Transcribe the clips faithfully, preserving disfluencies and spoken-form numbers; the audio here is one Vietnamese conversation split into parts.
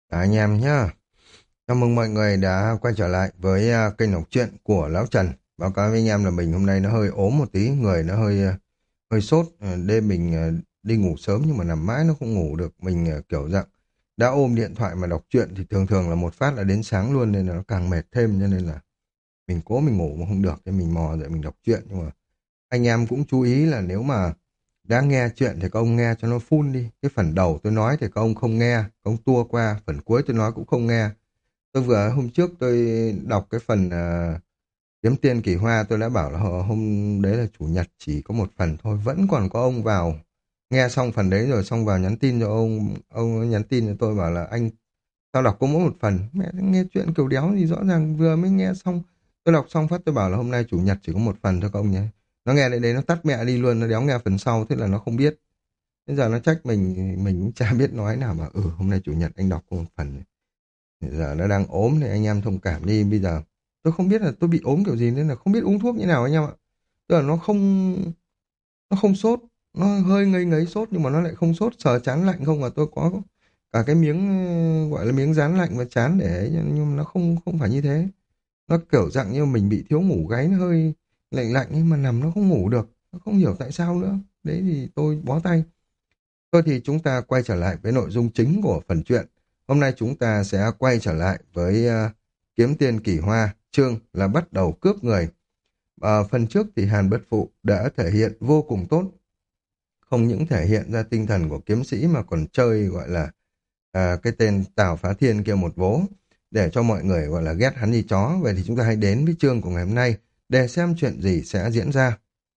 À, anh em nhá, chào mừng mọi người đã quay trở lại với à, kênh đọc truyện của Lão Trần. Báo cáo với anh em là mình hôm nay nó hơi ốm một tí, người nó hơi à, hơi sốt. À, đêm mình à, đi ngủ sớm nhưng mà nằm mãi nó không ngủ được. Mình à, kiểu dạng đã ôm điện thoại mà đọc truyện thì thường thường là một phát là đến sáng luôn, nên là nó càng mệt thêm, cho nên là mình cố mình ngủ mà không được thì mình mò dậy mình đọc truyện. Nhưng mà anh em cũng chú ý là nếu mà đã nghe chuyện thì các ông nghe cho nó full đi. Cái phần đầu tôi nói thì các ông không nghe, các ông tua qua, phần cuối tôi nói cũng không nghe. Tôi vừa hôm trước tôi đọc cái phần à, kiếm tiền kỳ hoa, tôi đã bảo là họ- hôm đấy là chủ nhật chỉ có một phần thôi, vẫn còn có ông vào nghe xong phần đấy rồi xong vào nhắn tin cho ông ông ấy nhắn tin cho tôi bảo là anh sao đọc có mỗi một phần, mẹ nghe chuyện kiểu đéo gì, rõ ràng vừa mới nghe xong, tôi đọc xong phát tôi bảo là hôm nay chủ nhật chỉ có một phần thôi các ông nhé. Nó nghe đến đấy nó tắt mẹ đi luôn, nó đéo nghe phần sau, thế là nó không biết. Bây giờ nó trách mình mình cũng chả biết nói nào, mà ừ hôm nay chủ nhật anh đọc có một phần. Bây giờ nó đang ốm thì anh em thông cảm đi. Bây giờ tôi không biết là tôi bị ốm kiểu gì nên là không biết uống thuốc như nào anh em ạ. Tức là nó không nó không sốt, nó hơi ngấy ngấy sốt nhưng mà nó lại không sốt, sờ chán lạnh không, mà tôi có cả cái miếng ờ, gọi là miếng dán lạnh và chán để ấy, nhưng mà nó không không phải như thế. Nó kiểu dạng như mình bị thiếu ngủ, gáy nó hơi lạnh lạnh nhưng mà nằm nó không ngủ được, nó không hiểu tại sao nữa. Đấy thì tôi bó tay. Thôi thì chúng ta quay trở lại với nội dung chính của phần truyện. Hôm nay chúng ta sẽ quay trở lại với ờ, kiếm tiền kỳ hoa, chương là bắt đầu cướp người. Ở phần trước thì Hàn Bất Phụ đã thể hiện vô cùng tốt, không những thể hiện ra tinh thần của kiếm sĩ mà còn chơi gọi là à, cái tên Tào Phá Thiên kia một vố, để cho mọi người gọi là ghét hắn như chó. Vậy thì chúng ta hãy đến với chương của ngày hôm nay để xem chuyện gì sẽ diễn ra.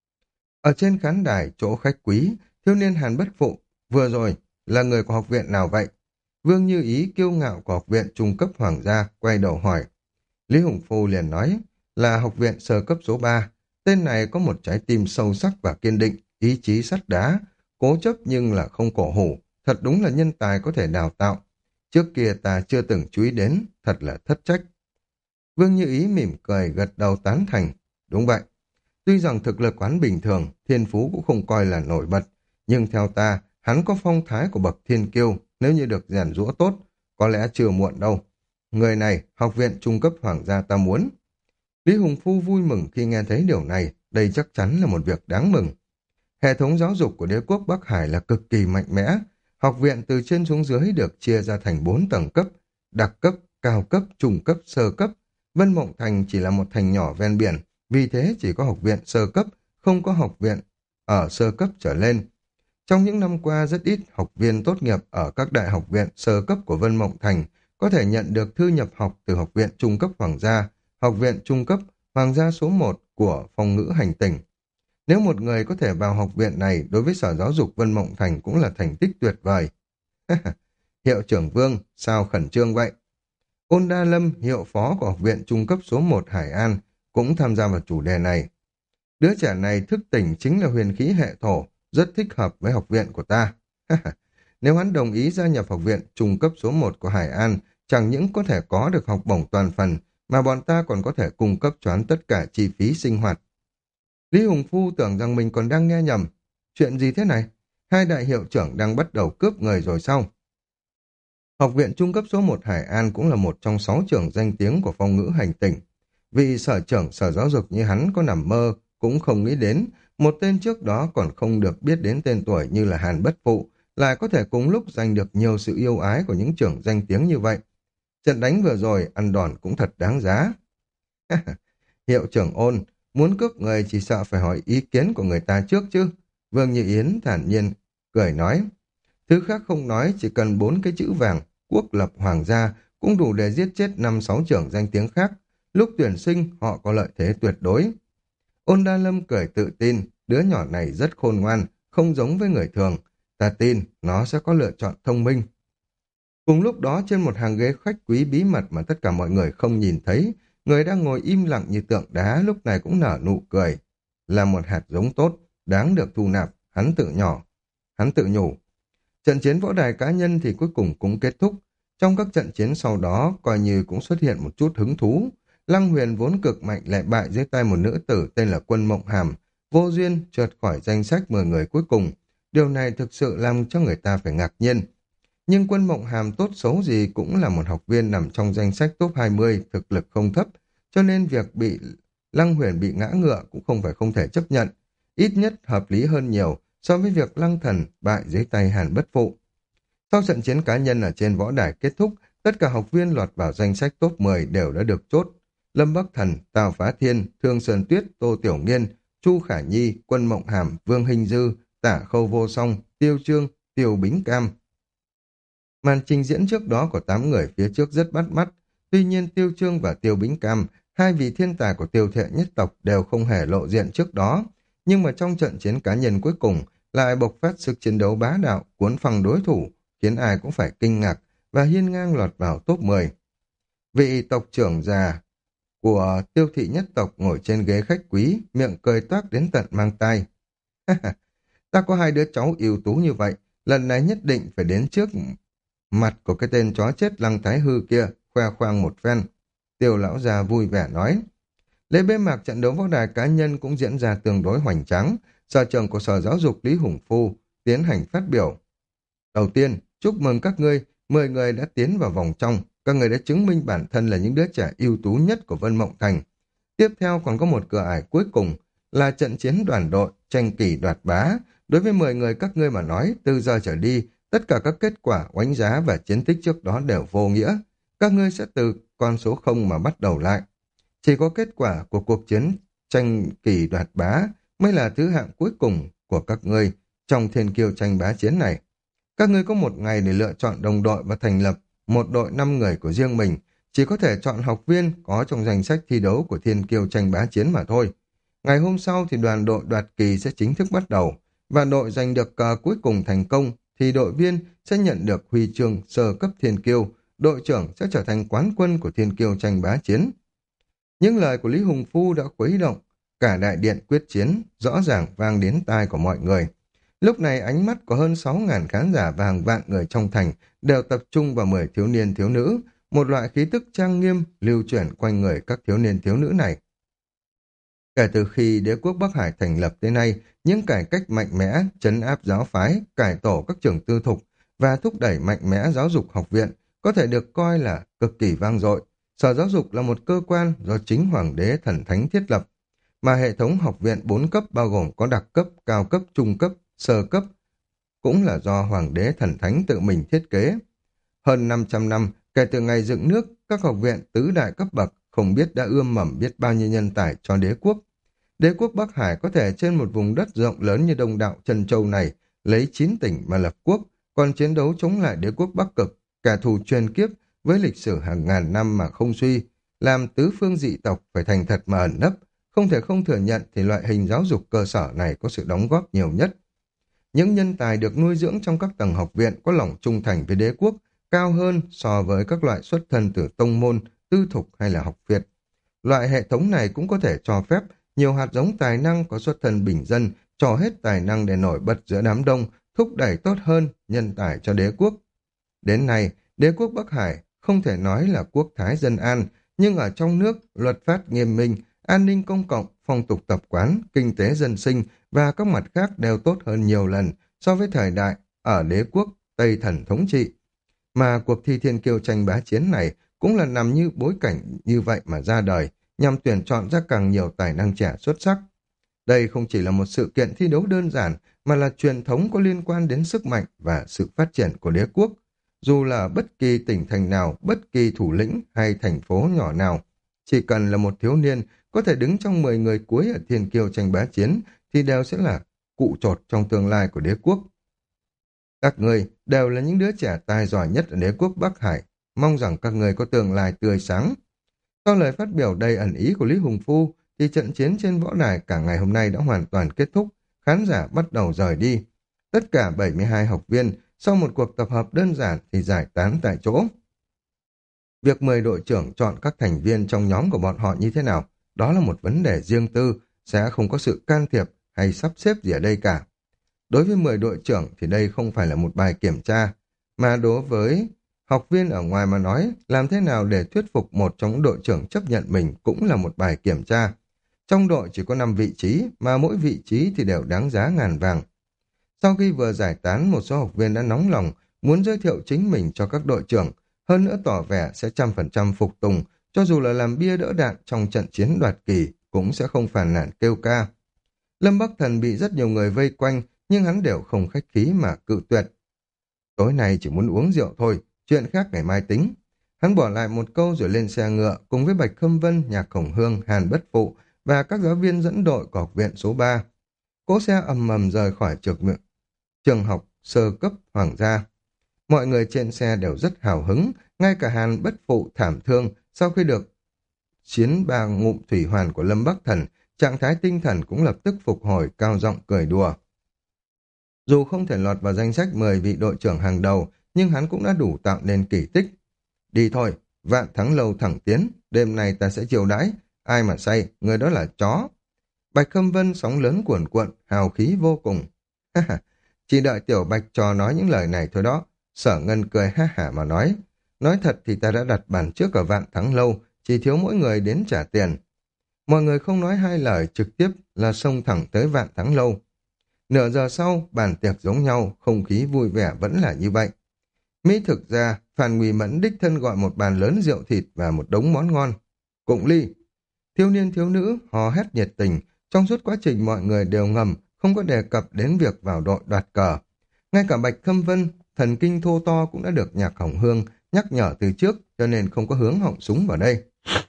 Ở trên khán đài chỗ khách quý, thiếu niên Hàn Bất Phụ vừa rồi là người của học viện nào vậy? Vương Như Ý kiêu ngạo của học viện trung cấp hoàng gia quay đầu hỏi. Lý Hùng Phu liền nói là học viện sơ cấp số ba. Tên này có một trái tim sâu sắc và kiên định, ý chí sắt đá, cố chấp nhưng là không cổ hủ. Thật đúng là nhân tài có thể đào tạo. Trước kia ta chưa từng chú ý đến, thật là thất trách. Vương Như Ý mỉm cười gật đầu tán thành. Đúng vậy. Tuy rằng thực lực quán bình thường, thiên phú cũng không coi là nổi bật, nhưng theo ta, hắn có phong thái của bậc thiên kiêu, nếu như được rèn giũa tốt, có lẽ chưa muộn đâu. Người này, học viện trung cấp hoàng gia ta muốn. Lý Hùng Phu vui mừng khi nghe thấy điều này, đây chắc chắn là một việc đáng mừng. Hệ thống giáo dục của đế quốc Bắc Hải là cực kỳ mạnh mẽ. Học viện từ trên xuống dưới được chia ra thành bốn tầng cấp, đặc cấp, cao cấp, trung cấp, sơ cấp. Vân Mộng Thành chỉ là một thành nhỏ ven biển, vì thế chỉ có học viện sơ cấp, không có học viện ở sơ cấp trở lên. Trong những năm qua, rất ít học viên tốt nghiệp ở các đại học viện sơ cấp của Vân Mộng Thành có thể nhận được thư nhập học từ học viện trung cấp Hoàng gia, học viện trung cấp Hoàng gia số một của phong ngữ hành tỉnh. Nếu một người có thể vào học viện này, đối với Sở Giáo dục Vân Mộng Thành cũng là thành tích tuyệt vời. Hiệu trưởng Vương, sao khẩn trương vậy? Ôn Đa Lâm, hiệu phó của học viện trung cấp số một Hải An, cũng tham gia vào chủ đề này. Đứa trẻ này thức tỉnh chính là huyền khí hệ thổ, rất thích hợp với học viện của ta. Nếu hắn đồng ý gia nhập học viện trung cấp số một của Hải An, chẳng những có thể có được học bổng toàn phần, mà bọn ta còn có thể cung cấp cho hắn tất cả chi phí sinh hoạt. Lý Hùng Phu tưởng rằng mình còn đang nghe nhầm. Chuyện gì thế này? Hai đại hiệu trưởng đang bắt đầu cướp người rồi sao? Học viện trung cấp số một Hải An cũng là một trong sáu trường danh tiếng của phong ngữ hành tỉnh. Vì sở trưởng sở giáo dục như hắn có nằm mơ, cũng không nghĩ đến, một tên trước đó còn không được biết đến tên tuổi như là Hàn Bất Phụ, lại có thể cùng lúc giành được nhiều sự yêu ái của những trưởng danh tiếng như vậy. Trận đánh vừa rồi, ăn đòn cũng thật đáng giá. Hiệu trưởng Ôn, muốn cướp người chỉ sợ phải hỏi ý kiến của người ta trước chứ. Vương Như Yến thản nhiên, cười nói. Thứ khác không nói, chỉ cần bốn cái chữ vàng, quốc lập hoàng gia, cũng đủ để giết chết năm sáu trưởng danh tiếng khác. Lúc tuyển sinh, họ có lợi thế tuyệt đối. Ôn Đa Lâm cười tự tin, đứa nhỏ này rất khôn ngoan, không giống với người thường. Ta tin, nó sẽ có lựa chọn thông minh. Cùng lúc đó trên một hàng ghế khách quý bí mật mà tất cả mọi người không nhìn thấy, người đang ngồi im lặng như tượng đá lúc này cũng nở nụ cười. Là một hạt giống tốt, đáng được thu nạp, hắn tự nhỏ. Hắn tự nhủ. Trận chiến võ đài cá nhân thì cuối cùng cũng kết thúc. Trong các trận chiến sau đó, coi như cũng xuất hiện một chút hứng thú. Lăng Huyền vốn cực mạnh lại bại dưới tay một nữ tử tên là Quân Mộng Hàm, vô duyên trượt khỏi danh sách mười người cuối cùng. Điều này thực sự làm cho người ta phải ngạc nhiên. Nhưng Quân Mộng Hàm tốt xấu gì cũng là một học viên nằm trong danh sách top hai mươi, thực lực không thấp, cho nên việc bị Lăng Huyền bị ngã ngựa cũng không phải không thể chấp nhận. Ít nhất hợp lý hơn nhiều so với việc Lăng Thần bại dưới tay Hàn Bất Phụ. Sau trận chiến cá nhân ở trên võ đài kết thúc, tất cả học viên lọt vào danh sách top mười đều đã được chốt. Lâm Bắc Thần, Tào Phá Thiên, Thương Sơn Tuyết, Tô Tiểu Nghiên, Chu Khả Nhi, Quân Mộng Hàm, Vương Hình Dư, Tả Khâu Vô Song, Tiêu Trương, Tiêu Bính Cam. Màn trình diễn trước đó của tám người phía trước rất bắt mắt, tuy nhiên Tiêu Trương và Tiêu Bính Cam, hai vị thiên tài của Tiêu Thệ nhất tộc đều không hề lộ diện trước đó, nhưng mà trong trận chiến cá nhân cuối cùng lại bộc phát sức chiến đấu bá đạo, cuốn phăng đối thủ, khiến ai cũng phải kinh ngạc và hiên ngang lọt vào top mười. Vị tộc trưởng già của Tiêu thị nhất tộc ngồi trên ghế khách quý, miệng cười toác đến tận mang tai. Ta có hai đứa cháu ưu tú như vậy, lần này nhất định phải đến trước mặt của cái tên chó chết Lăng Thái Hư kia, khoe khoang một phen. Tiêu lão già vui vẻ nói. Lễ bế mạc trận đấu võ đài cá nhân cũng diễn ra tương đối hoành tráng. Sở trưởng của Sở Giáo dục Lý Hùng Phu tiến hành phát biểu. Đầu tiên, chúc mừng các ngươi, mười người đã tiến vào vòng trong. Các người đã chứng minh bản thân là những đứa trẻ ưu tú nhất của Vân Mộng Thành. Tiếp theo còn có một cửa ải cuối cùng là trận chiến đoàn đội, tranh kỳ đoạt bá. Đối với mười người các ngươi mà nói, từ giờ trở đi, tất cả các kết quả, oánh giá và chiến tích trước đó đều vô nghĩa. Các ngươi sẽ từ con số không mà bắt đầu lại. Chỉ có kết quả của cuộc chiến tranh kỳ đoạt bá mới là thứ hạng cuối cùng của các ngươi trong thiên kiêu tranh bá chiến này. Các ngươi có một ngày để lựa chọn đồng đội và thành lập một đội năm người của riêng mình, chỉ có thể chọn học viên có trong danh sách thi đấu của thiên kiêu tranh bá chiến mà thôi. Ngày hôm sau thì đoàn đội đoạt kỳ sẽ chính thức bắt đầu, và đội giành được cờ cuối cùng thành công thì đội viên sẽ nhận được huy chương sơ cấp thiên kiêu, đội trưởng sẽ trở thành quán quân của thiên kiêu tranh bá chiến. Những lời của Lý Hùng Phu đã khuấy động cả đại điện quyết chiến, rõ ràng vang đến tai của mọi người. Lúc này ánh mắt của hơn sáu ngàn khán giả và hàng vạn người trong thành đều tập trung vào mười thiếu niên thiếu nữ, một loại khí tức trang nghiêm lưu chuyển quanh người các thiếu niên thiếu nữ này. Kể từ khi đế quốc Bắc Hải thành lập tới nay, những cải cách mạnh mẽ, trấn áp giáo phái, cải tổ các trường tư thục và thúc đẩy mạnh mẽ giáo dục học viện có thể được coi là cực kỳ vang dội. Sở Giáo dục là một cơ quan do chính Hoàng đế Thần Thánh thiết lập, mà hệ thống học viện bốn cấp bao gồm có đặc cấp, cao cấp, trung cấp, sơ cấp, cũng là do Hoàng đế Thần Thánh tự mình thiết kế. Hơn năm trăm năm kể từ ngày dựng nước, các học viện tứ đại cấp bậc không biết đã ươm mầm biết bao nhiêu nhân tài cho đế quốc. Đế quốc Bắc Hải có thể trên một vùng đất rộng lớn như Đông Đạo Trân Châu này lấy chín tỉnh mà lập quốc, còn chiến đấu chống lại đế quốc Bắc Cực, kẻ thù truyền kiếp với lịch sử hàng ngàn năm mà không suy, làm tứ phương dị tộc phải thành thật mà ẩn nấp. Không thể không thừa nhận thì loại hình giáo dục cơ sở này có sự đóng góp nhiều nhất. Những nhân tài được nuôi dưỡng trong các tầng học viện có lòng trung thành với đế quốc cao hơn so với các loại xuất thân từ tông môn, tư thục hay là học viện. Loại hệ thống này cũng có thể cho phép nhiều hạt giống tài năng có xuất thân bình dân trò hết tài năng để nổi bật giữa đám đông, thúc đẩy tốt hơn nhân tài cho đế quốc. Đến nay, đế quốc Bắc Hải không thể nói là quốc thái dân an, nhưng ở trong nước, luật pháp nghiêm minh, an ninh công cộng, phong tục tập quán, kinh tế dân sinh và các mặt khác đều tốt hơn nhiều lần so với thời đại ở đế quốc Tây Thần thống trị. Mà cuộc thi thiên kiêu tranh bá chiến này cũng là nằm như bối cảnh như vậy mà ra đời, nhằm tuyển chọn ra càng nhiều tài năng trẻ xuất sắc. Đây không chỉ là một sự kiện thi đấu đơn giản, mà là truyền thống có liên quan đến sức mạnh và sự phát triển của đế quốc. Dù là bất kỳ tỉnh thành nào, bất kỳ thủ lĩnh hay thành phố nhỏ nào, chỉ cần là một thiếu niên có thể đứng trong mười người cuối ở thiên kiêu tranh bá chiến thì đều sẽ là cụ chột trong tương lai của đế quốc. Các người đều là những đứa trẻ tài giỏi nhất ở đế quốc Bắc Hải, mong rằng các người có tương lai tươi sáng. Sau lời phát biểu đầy ẩn ý của Lý Hùng Phu, thì trận chiến trên võ đài cả ngày hôm nay đã hoàn toàn kết thúc, khán giả bắt đầu rời đi. Tất cả bảy mươi hai học viên sau một cuộc tập hợp đơn giản thì giải tán tại chỗ. Việc mời đội trưởng chọn các thành viên trong nhóm của bọn họ như thế nào, đó là một vấn đề riêng tư, sẽ không có sự can thiệp hay sắp xếp gì ở đây cả. Đối với mười đội trưởng thì đây không phải là một bài kiểm tra, mà đối với học viên ở ngoài mà nói, làm thế nào để thuyết phục một trong những đội trưởng chấp nhận mình cũng là một bài kiểm tra. Trong đội chỉ có năm vị trí, mà mỗi vị trí thì đều đáng giá ngàn vàng. Sau khi vừa giải tán, một số học viên đã nóng lòng muốn giới thiệu chính mình cho các đội trưởng, hơn nữa tỏ vẻ sẽ trăm phần trăm phục tùng, cho dù là làm bia đỡ đạn trong trận chiến đoạt kỳ, cũng sẽ không phàn nàn kêu ca. Lâm Bắc Thần bị rất nhiều người vây quanh, nhưng hắn đều không khách khí mà cự tuyệt. Tối nay chỉ muốn uống rượu thôi, chuyện khác ngày mai tính. Hắn bỏ lại một câu rồi lên xe ngựa cùng với Bạch Khâm Vân, Nhạc Khổng Hương, Hàn Bất Phụ và các giáo viên dẫn đội của học viện số ba. Cỗ xe ầm ầm rời khỏi trường, trường học sơ cấp Hoàng gia. Mọi người trên xe đều rất hào hứng, ngay cả Hàn Bất Phụ thảm thương sau khi được chiến ba ngụm thủy hoàn của Lâm Bắc Thần, trạng thái tinh thần cũng lập tức phục hồi, cao giọng cười đùa. Dù không thể lọt vào danh sách mười vị đội trưởng hàng đầu, nhưng hắn cũng đã đủ tạo nên kỳ tích. Đi thôi, vạn thắng lâu thẳng tiến, đêm nay ta sẽ chiều đãi, ai mà say, người đó là chó. Bạch Khâm Vân sóng lớn cuồn cuộn, hào khí vô cùng. Ha ha, chỉ đợi Tiểu Bạch trò nói những lời này thôi đó. Sở Ngân cười ha hả mà nói. Nói thật thì ta đã đặt bàn trước ở vạn thắng lâu, chỉ thiếu mỗi người đến trả tiền. Mọi người không nói hai lời, trực tiếp là xông thẳng tới vạn thắng lâu. Nửa giờ sau, bàn tiệc giống nhau, không khí vui vẻ vẫn là như vậy. Mỹ thực ra, Phan Nguy Mẫn đích thân gọi một bàn lớn rượu thịt và một đống món ngon. Cụng ly. Thiếu niên thiếu nữ hò hét nhiệt tình, trong suốt quá trình mọi người đều ngầm, không có đề cập đến việc vào đội đoạt cờ. Ngay cả Bạch Khâm Vân, thần kinh thô to cũng đã được Nhạc Hồng Hương nhắc nhở từ trước, cho nên không có hướng họng súng vào đây.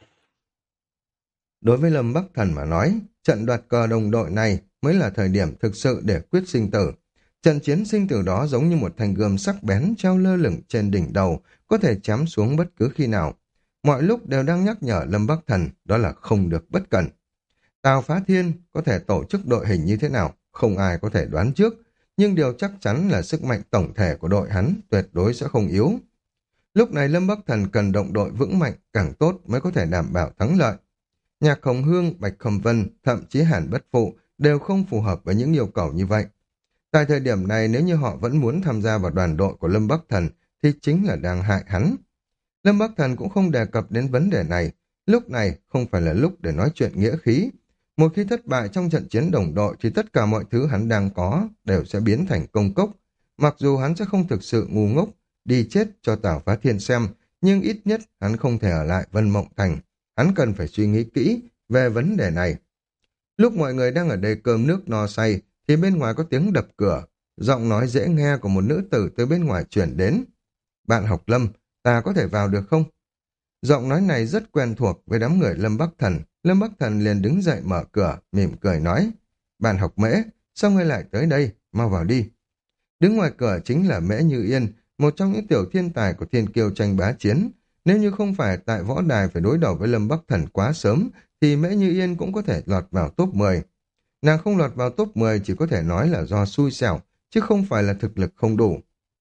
Đối với Lâm Bắc Thần mà nói, trận đoạt cờ đồng đội này mới là thời điểm thực sự để quyết sinh tử. Trận chiến sinh tử đó giống như một thanh gươm sắc bén treo lơ lửng trên đỉnh đầu, có thể chém xuống bất cứ khi nào. Mọi lúc đều đang nhắc nhở Lâm Bắc Thần, đó là không được bất cẩn. Tào Phá Thiên có thể tổ chức đội hình như thế nào, không ai có thể đoán trước, nhưng điều chắc chắn là sức mạnh tổng thể của đội hắn tuyệt đối sẽ không yếu. Lúc này Lâm Bắc Thần cần động đội vững mạnh càng tốt mới có thể đảm bảo thắng lợi. Nhạc Hồng Hương, Bạch Khâm Vân, thậm chí Hàn Bất Phụ đều không phù hợp với những yêu cầu như vậy. Tại thời điểm này nếu như họ vẫn muốn tham gia vào đoàn đội của Lâm Bắc Thần thì chính là đang hại hắn. Lâm Bắc Thần cũng không đề cập đến vấn đề này, lúc này không phải là lúc để nói chuyện nghĩa khí. Một khi thất bại trong trận chiến đồng đội thì tất cả mọi thứ hắn đang có đều sẽ biến thành công cốc. Mặc dù hắn sẽ không thực sự ngu ngốc, đi chết cho Tào Phá Thiên xem, nhưng ít nhất hắn không thể ở lại Vân Mộng Thành. Hắn cần phải suy nghĩ kỹ về vấn đề này. Lúc mọi người đang ở đây cơm nước no say, thì bên ngoài có tiếng đập cửa, giọng nói dễ nghe của một nữ tử từ bên ngoài chuyển đến. Bạn học Lâm, ta có thể vào được không? Giọng nói này rất quen thuộc với đám người Lâm Bắc Thần. Lâm Bắc Thần liền đứng dậy mở cửa, mỉm cười nói. Bạn học Mễ, sao ngươi lại tới đây? Mau vào đi. Đứng ngoài cửa chính là Mễ Như Yên, một trong những tiểu thiên tài của thiên kiêu tranh bá chiến. Nếu như không phải tại võ đài phải đối đầu với Lâm Bắc Thần quá sớm, thì Mễ Như Yên cũng có thể lọt vào top mười. Nàng không lọt vào top mười chỉ có thể nói là do xui xẻo, chứ không phải là thực lực không đủ.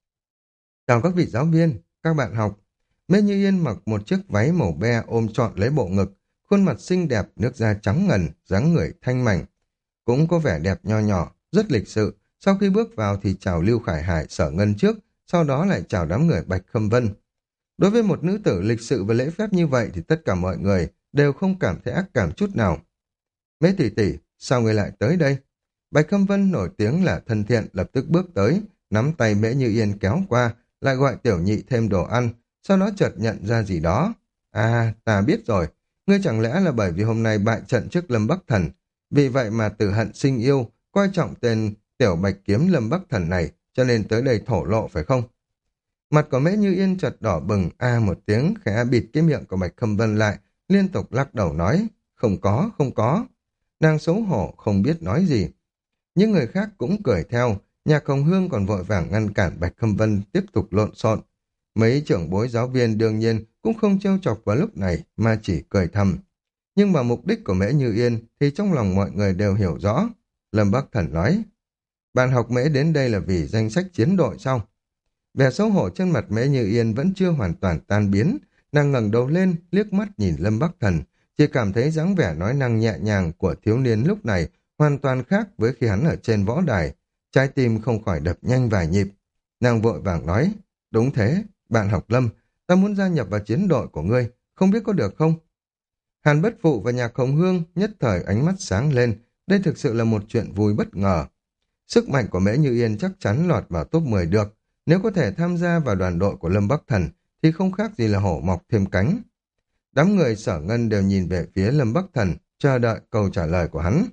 Chào các vị giáo viên, các bạn học. Mễ Như Yên mặc một chiếc váy màu be ôm trọn lấy bộ ngực, khuôn mặt xinh đẹp, nước da trắng ngần, dáng người thanh mảnh. Cũng có vẻ đẹp nho nhỏ, rất lịch sự. Sau khi bước vào thì chào Lưu Khải Hải, Sở Ngân trước, sau đó lại chào đám người Bạch Khâm Vân. Đối với một nữ tử lịch sự và lễ phép như vậy thì tất cả mọi người đều không cảm thấy ác cảm chút nào. Mễ tỷ tỷ, sao người lại tới đây? Bạch Khâm Vân nổi tiếng là thân thiện lập tức bước tới, nắm tay Mễ Như Yên kéo qua, lại gọi tiểu nhị thêm đồ ăn, sau đó chợt nhận ra gì đó. À, ta biết rồi, ngươi chẳng lẽ là bởi vì hôm nay bại trận trước Lâm Bắc Thần, vì vậy mà từ hận sinh yêu, coi trọng tên tiểu bạch kiếm Lâm Bắc Thần này, cho nên tới đây thổ lộ phải không? Mặt của Mễ Như Yên chợt đỏ bừng, a một tiếng, khẽ bịt cái miệng của Bạch Khâm Vân lại, liên tục lắc đầu nói, không có, không có. Nàng xấu hổ, không biết nói gì. Những người khác cũng cười theo, Nhạc Hồng Hương còn vội vàng ngăn cản Bạch Khâm Vân tiếp tục lộn xộn. Mấy trưởng bối giáo viên đương nhiên cũng không trêu chọc vào lúc này mà chỉ cười thầm. Nhưng mà mục đích của Mễ Như Yên thì trong lòng mọi người đều hiểu rõ. Lâm Bắc Thần nói, bạn học Mễ đến đây là vì danh sách chiến đội sao? Vẻ xấu hổ trên mặt Mễ Như Yên vẫn chưa hoàn toàn tan biến, nàng ngẩng đầu lên, liếc mắt nhìn Lâm Bắc Thần, chỉ cảm thấy dáng vẻ nói năng nhẹ nhàng của thiếu niên lúc này hoàn toàn khác với khi hắn ở trên võ đài, trái tim không khỏi đập nhanh vài nhịp. Nàng vội vàng nói, đúng thế, bạn học Lâm, ta muốn gia nhập vào chiến đội của ngươi, không biết có được không? Hàn Bất Phụ và Nhạc Hồng Hương nhất thời ánh mắt sáng lên, đây thực sự là một chuyện vui bất ngờ. Sức mạnh của Mễ Như Yên chắc chắn lọt vào top mười được, nếu có thể tham gia vào đoàn đội của Lâm Bắc Thần thì không khác gì là hổ mọc thêm cánh. Đám người Sở Ngân đều nhìn về phía Lâm Bắc Thần, chờ đợi câu trả lời của hắn.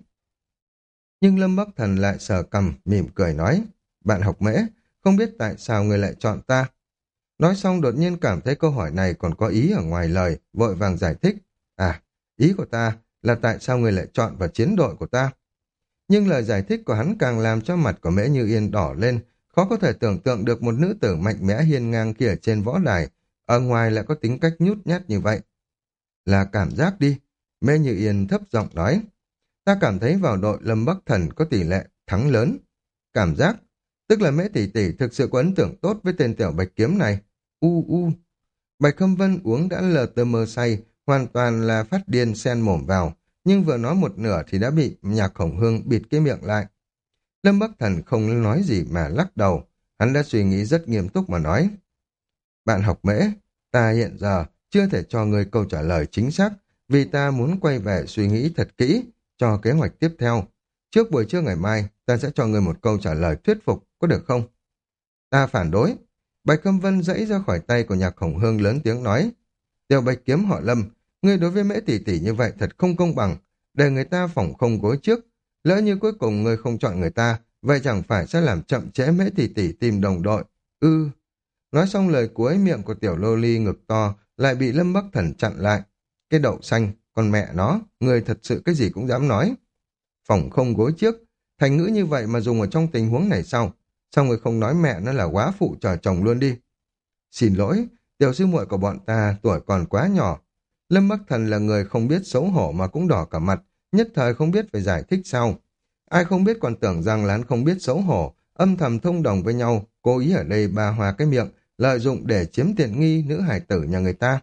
Nhưng Lâm Bắc Thần lại sờ cằm, mỉm cười nói, bạn Học Mễ, không biết tại sao người lại chọn ta. Nói xong đột nhiên cảm thấy câu hỏi này còn có ý ở ngoài lời, vội vàng giải thích. À, ý của ta là tại sao người lại chọn vào chiến đội của ta. Nhưng lời giải thích của hắn càng làm cho mặt của Mễ Như Yên đỏ lên, khó có thể tưởng tượng được một nữ tử mạnh mẽ hiên ngang kia trên võ đài, ở ngoài lại có tính cách nhút nhát như vậy. Là cảm giác đi, Mễ Như Yên thấp giọng nói. Ta cảm thấy vào đội Lâm Bắc Thần có tỷ lệ thắng lớn. Cảm giác, tức là Mễ tỷ tỷ thực sự có ấn tượng tốt với tên tiểu bạch kiếm này. U u. Bạch Khâm Vân uống đã lờ tơ mơ say, hoàn toàn là phát điên xen mồm vào, nhưng vừa nói một nửa thì đã bị Nhạc Hồng Hương bịt cái miệng lại. Lâm Bắc Thần không nói gì mà lắc đầu, hắn đã suy nghĩ rất nghiêm túc mà nói. Bạn Học Mễ, ta hiện giờ chưa thể cho người câu trả lời chính xác, vì ta muốn quay về suy nghĩ thật kỹ cho kế hoạch tiếp theo. Trước buổi trưa ngày mai, ta sẽ cho người một câu trả lời thuyết phục, có được không? Ta phản đối. Bạch Khâm Vân dãy ra khỏi tay của Nhạc Hồng Hương lớn tiếng nói. Tiểu Bạch Kiếm họ Lâm, ngươi đối với Mễ tỷ tỷ như vậy thật không công bằng, để người ta phỏng không gối trước. Lỡ như cuối cùng ngươi không chọn người ta, vậy chẳng phải sẽ làm chậm trễ Mễ tỷ tỷ tìm đồng đội. Ư. Nói xong lời cuối, miệng của tiểu lô ly ngực to lại bị Lâm Bắc Thần chặn lại. Cái đậu xanh, con mẹ nó, người thật sự cái gì cũng dám nói. Phỏng không gối trước, thành ngữ như vậy mà dùng ở trong tình huống này sao? Sao người không nói mẹ nó là quá phụ chờ chồng luôn đi? Xin lỗi, tiểu sư muội của bọn ta tuổi còn quá nhỏ. Lâm Bắc Thần là người không biết xấu hổ mà cũng đỏ cả mặt, nhất thời không biết phải giải thích sao. Ai không biết còn tưởng rằng là hắn không biết xấu hổ, âm thầm thông đồng với nhau, cố ý ở đây ba hoa cái miệng, lợi dụng để chiếm tiện nghi nữ hải tử nhà người ta.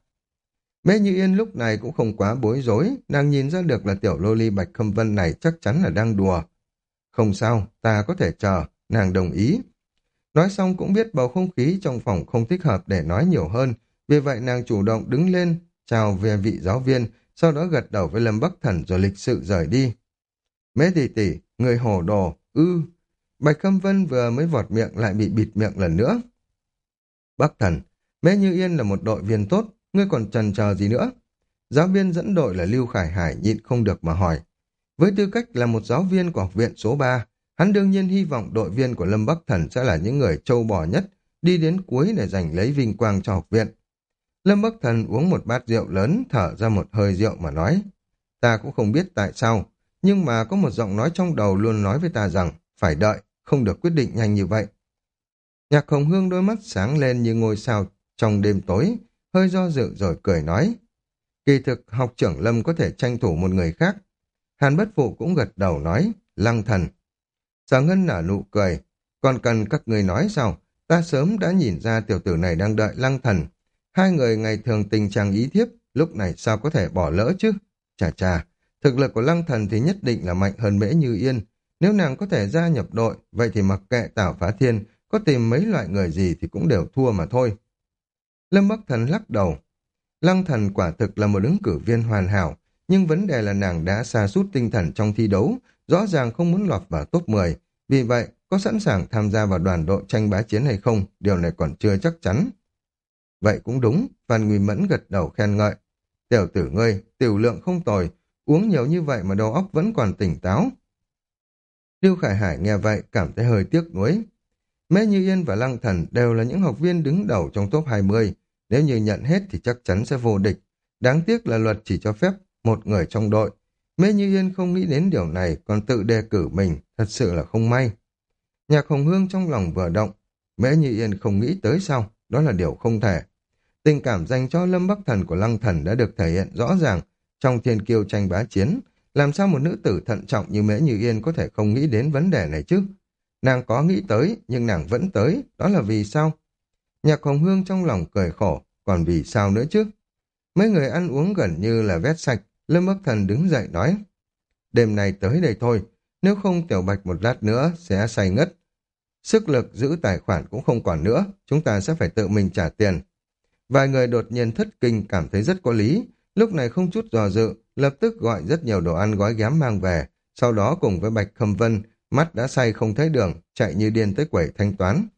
Mễ Như Yên lúc này cũng không quá bối rối, nàng nhìn ra được là tiểu lô ly Bạch Khâm Vân này chắc chắn là đang đùa. Không sao, ta có thể chờ, nàng đồng ý. Nói xong cũng biết bầu không khí trong phòng không thích hợp để nói nhiều hơn, vì vậy nàng chủ động đứng lên, chào về vị giáo viên, sau đó gật đầu với Lâm Bắc Thần rồi lịch sự rời đi. Mễ tỷ tỷ, người hồ đồ, ư. Bạch Khâm Vân vừa mới vọt miệng lại bị bịt miệng lần nữa. Bắc Thần, Mễ Như Yên là một đội viên tốt, ngươi còn chần chờ gì nữa? Giáo viên dẫn đội là Lưu Khải Hải nhịn không được mà hỏi. Với tư cách là một giáo viên của học viện số ba, hắn đương nhiên hy vọng đội viên của Lâm Bắc Thần sẽ là những người trâu bò nhất, đi đến cuối để giành lấy vinh quang cho học viện. Lâm Bắc Thần uống một bát rượu lớn, thở ra một hơi rượu mà nói. Ta cũng không biết tại sao, nhưng mà có một giọng nói trong đầu luôn nói với ta rằng, phải đợi, không được quyết định nhanh như vậy. Nhạc Hồng Hương đôi mắt sáng lên như ngôi sao trong đêm tối, hơi do dự rồi cười nói. Kỳ thực học trưởng Lâm có thể tranh thủ một người khác. Hàn Bất Phụ cũng gật đầu nói, Lăng Thần. Sở Ngân nở nụ cười, còn cần các người nói sao? Ta sớm đã nhìn ra tiểu tử này đang đợi Lăng Thần. Hai người ngày thường tình trạng ý thiếp, lúc này sao có thể bỏ lỡ chứ? Chà chà, thực lực của Lăng Thần thì nhất định là mạnh hơn Mễ Như Yên. Nếu nàng có thể gia nhập đội, vậy thì mặc kệ Tảo Phá Thiên có tìm mấy loại người gì thì cũng đều thua mà thôi. Lâm Bắc Thần lắc đầu. Lăng Thần quả thực là một ứng cử viên hoàn hảo, nhưng vấn đề là nàng đã sa sút tinh thần trong thi đấu, rõ ràng không muốn lọt vào top mười. Vì vậy, có sẵn sàng tham gia vào đoàn đội tranh bá chiến hay không, điều này còn chưa chắc chắn. Vậy cũng đúng, Phan Nguy Mẫn gật đầu khen ngợi. Tiểu tử ngươi, tiểu lượng không tồi, uống nhiều như vậy mà đầu óc vẫn còn tỉnh táo. Lưu Khải Hải nghe vậy cảm thấy hơi tiếc nuối. Mễ Như Yên và Lăng Thần đều là những học viên đứng đầu trong top hai mươi, nếu như nhận hết thì chắc chắn sẽ vô địch. Đáng tiếc là luật chỉ cho phép một người trong đội. Mễ Như Yên không nghĩ đến điều này, còn tự đề cử mình, thật sự là không may. Nhạc Hồng Hương trong lòng vừa động, Mễ Như Yên không nghĩ tới sao, đó là điều không thể. Tình cảm dành cho Lâm Bắc Thần của Lăng Thần đã được thể hiện rõ ràng trong thiên kiêu tranh bá chiến. Làm sao một nữ tử thận trọng như Mễ Như Yên có thể không nghĩ đến vấn đề này chứ? Nàng có nghĩ tới, nhưng nàng vẫn tới, đó là vì sao? Nhạc Hồng Hương trong lòng cười khổ, còn vì sao nữa chứ? Mấy người ăn uống gần như là vét sạch, Lâm Bắc Thần đứng dậy nói. Đêm nay tới đây thôi, nếu không Tiểu Bạch một lát nữa sẽ say ngất. Sức lực giữ tài khoản cũng không còn nữa, chúng ta sẽ phải tự mình trả tiền. Vài người đột nhiên thất kinh cảm thấy rất có lý, lúc này không chút dò dự, lập tức gọi rất nhiều đồ ăn gói ghém mang về, sau đó cùng với Bạch Khâm Vân, mắt đã say không thấy đường, chạy như điên tới quẩy thanh toán.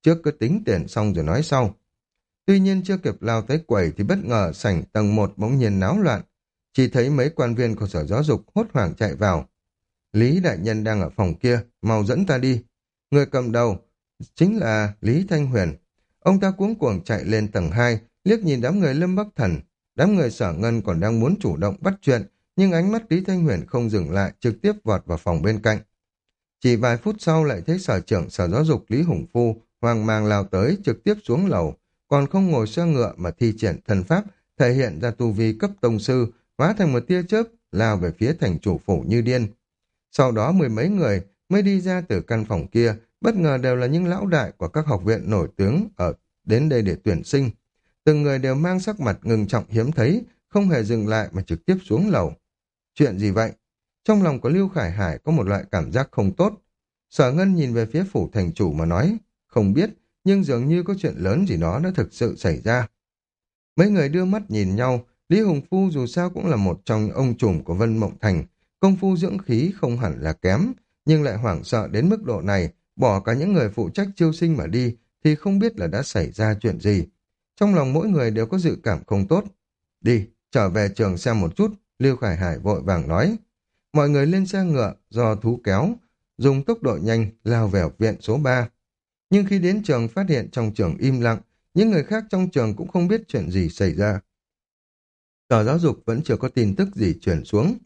trước cứ tính tiền xong rồi nói sau. Tuy nhiên chưa kịp lao tới quầy thì bất ngờ sảnh tầng một bỗng nhiên náo loạn. Chỉ thấy mấy quan viên của sở giáo dục hốt hoảng chạy vào. Lý đại nhân đang ở phòng kia, mau dẫn ta đi. Người cầm đầu chính là Lý Thanh Huyền. Ông ta cuống cuồng chạy lên tầng hai, liếc nhìn đám người Lâm Bắc Thần. Đám người Sở Ngân còn đang muốn chủ động bắt chuyện, nhưng ánh mắt Lý Thanh Huyền không dừng lại, trực tiếp vọt vào phòng bên cạnh. Chỉ vài phút sau lại thấy sở trưởng sở giáo dục Lý Hùng Phu hoang mang lao tới, trực tiếp xuống lầu, còn không ngồi xe ngựa mà thi triển thần pháp, thể hiện ra tu vi cấp tông sư, hóa thành một tia chớp lao về phía thành chủ phủ như điên. Sau đó mười mấy người mới đi ra từ căn phòng kia, bất ngờ đều là những lão đại của các học viện nổi tiếng ở đến đây để tuyển sinh. Từng người đều mang sắc mặt ngưng trọng hiếm thấy, không hề dừng lại mà trực tiếp xuống lầu. Chuyện gì vậy? Trong lòng của Lưu Khải Hải có một loại cảm giác không tốt. Sở Ngân nhìn về phía phủ thành chủ mà nói, không biết, nhưng dường như có chuyện lớn gì đó đã thực sự xảy ra. Mấy người đưa mắt nhìn nhau, Lý Hùng Phu dù sao cũng là một trong những ông trùm của Vân Mộng Thành, công phu dưỡng khí không hẳn là kém, nhưng lại hoảng sợ đến mức độ này, bỏ cả những người phụ trách chiêu sinh mà đi, thì không biết là đã xảy ra chuyện gì. Trong lòng mỗi người đều có dự cảm không tốt. Đi, trở về trường xem một chút, Lưu Khải Hải vội vàng nói. Mọi người lên xe ngựa do thú kéo, dùng tốc độ nhanh lao về học viện số ba. Nhưng khi đến trường phát hiện trong trường im lặng, những người khác trong trường cũng không biết chuyện gì xảy ra. Sở giáo dục vẫn chưa có tin tức gì truyền xuống.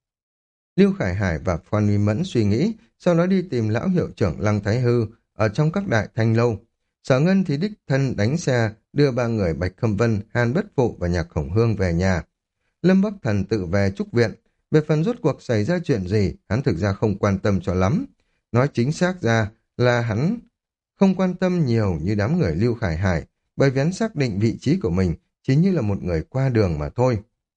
Lưu Khải Hải và Phan Huy Mẫn suy nghĩ, sau đó đi tìm lão hiệu trưởng Lăng Thái Hư ở trong các đại thanh lâu. Sở Ngân thì đích thân đánh xe đưa ba người Bạch Khâm Vân, Hàn Bất Phụ và Nhạc Khổng Hương về nhà. Lâm Bắc Thần tự về trúc viện. Về phần rốt cuộc xảy ra chuyện gì, hắn thực ra không quan tâm cho lắm. Nói chính xác ra là hắn không quan tâm nhiều như đám người Lưu Khải Hải, bởi vì hắn xác định vị trí của mình chỉ như là một người qua đường mà thôi.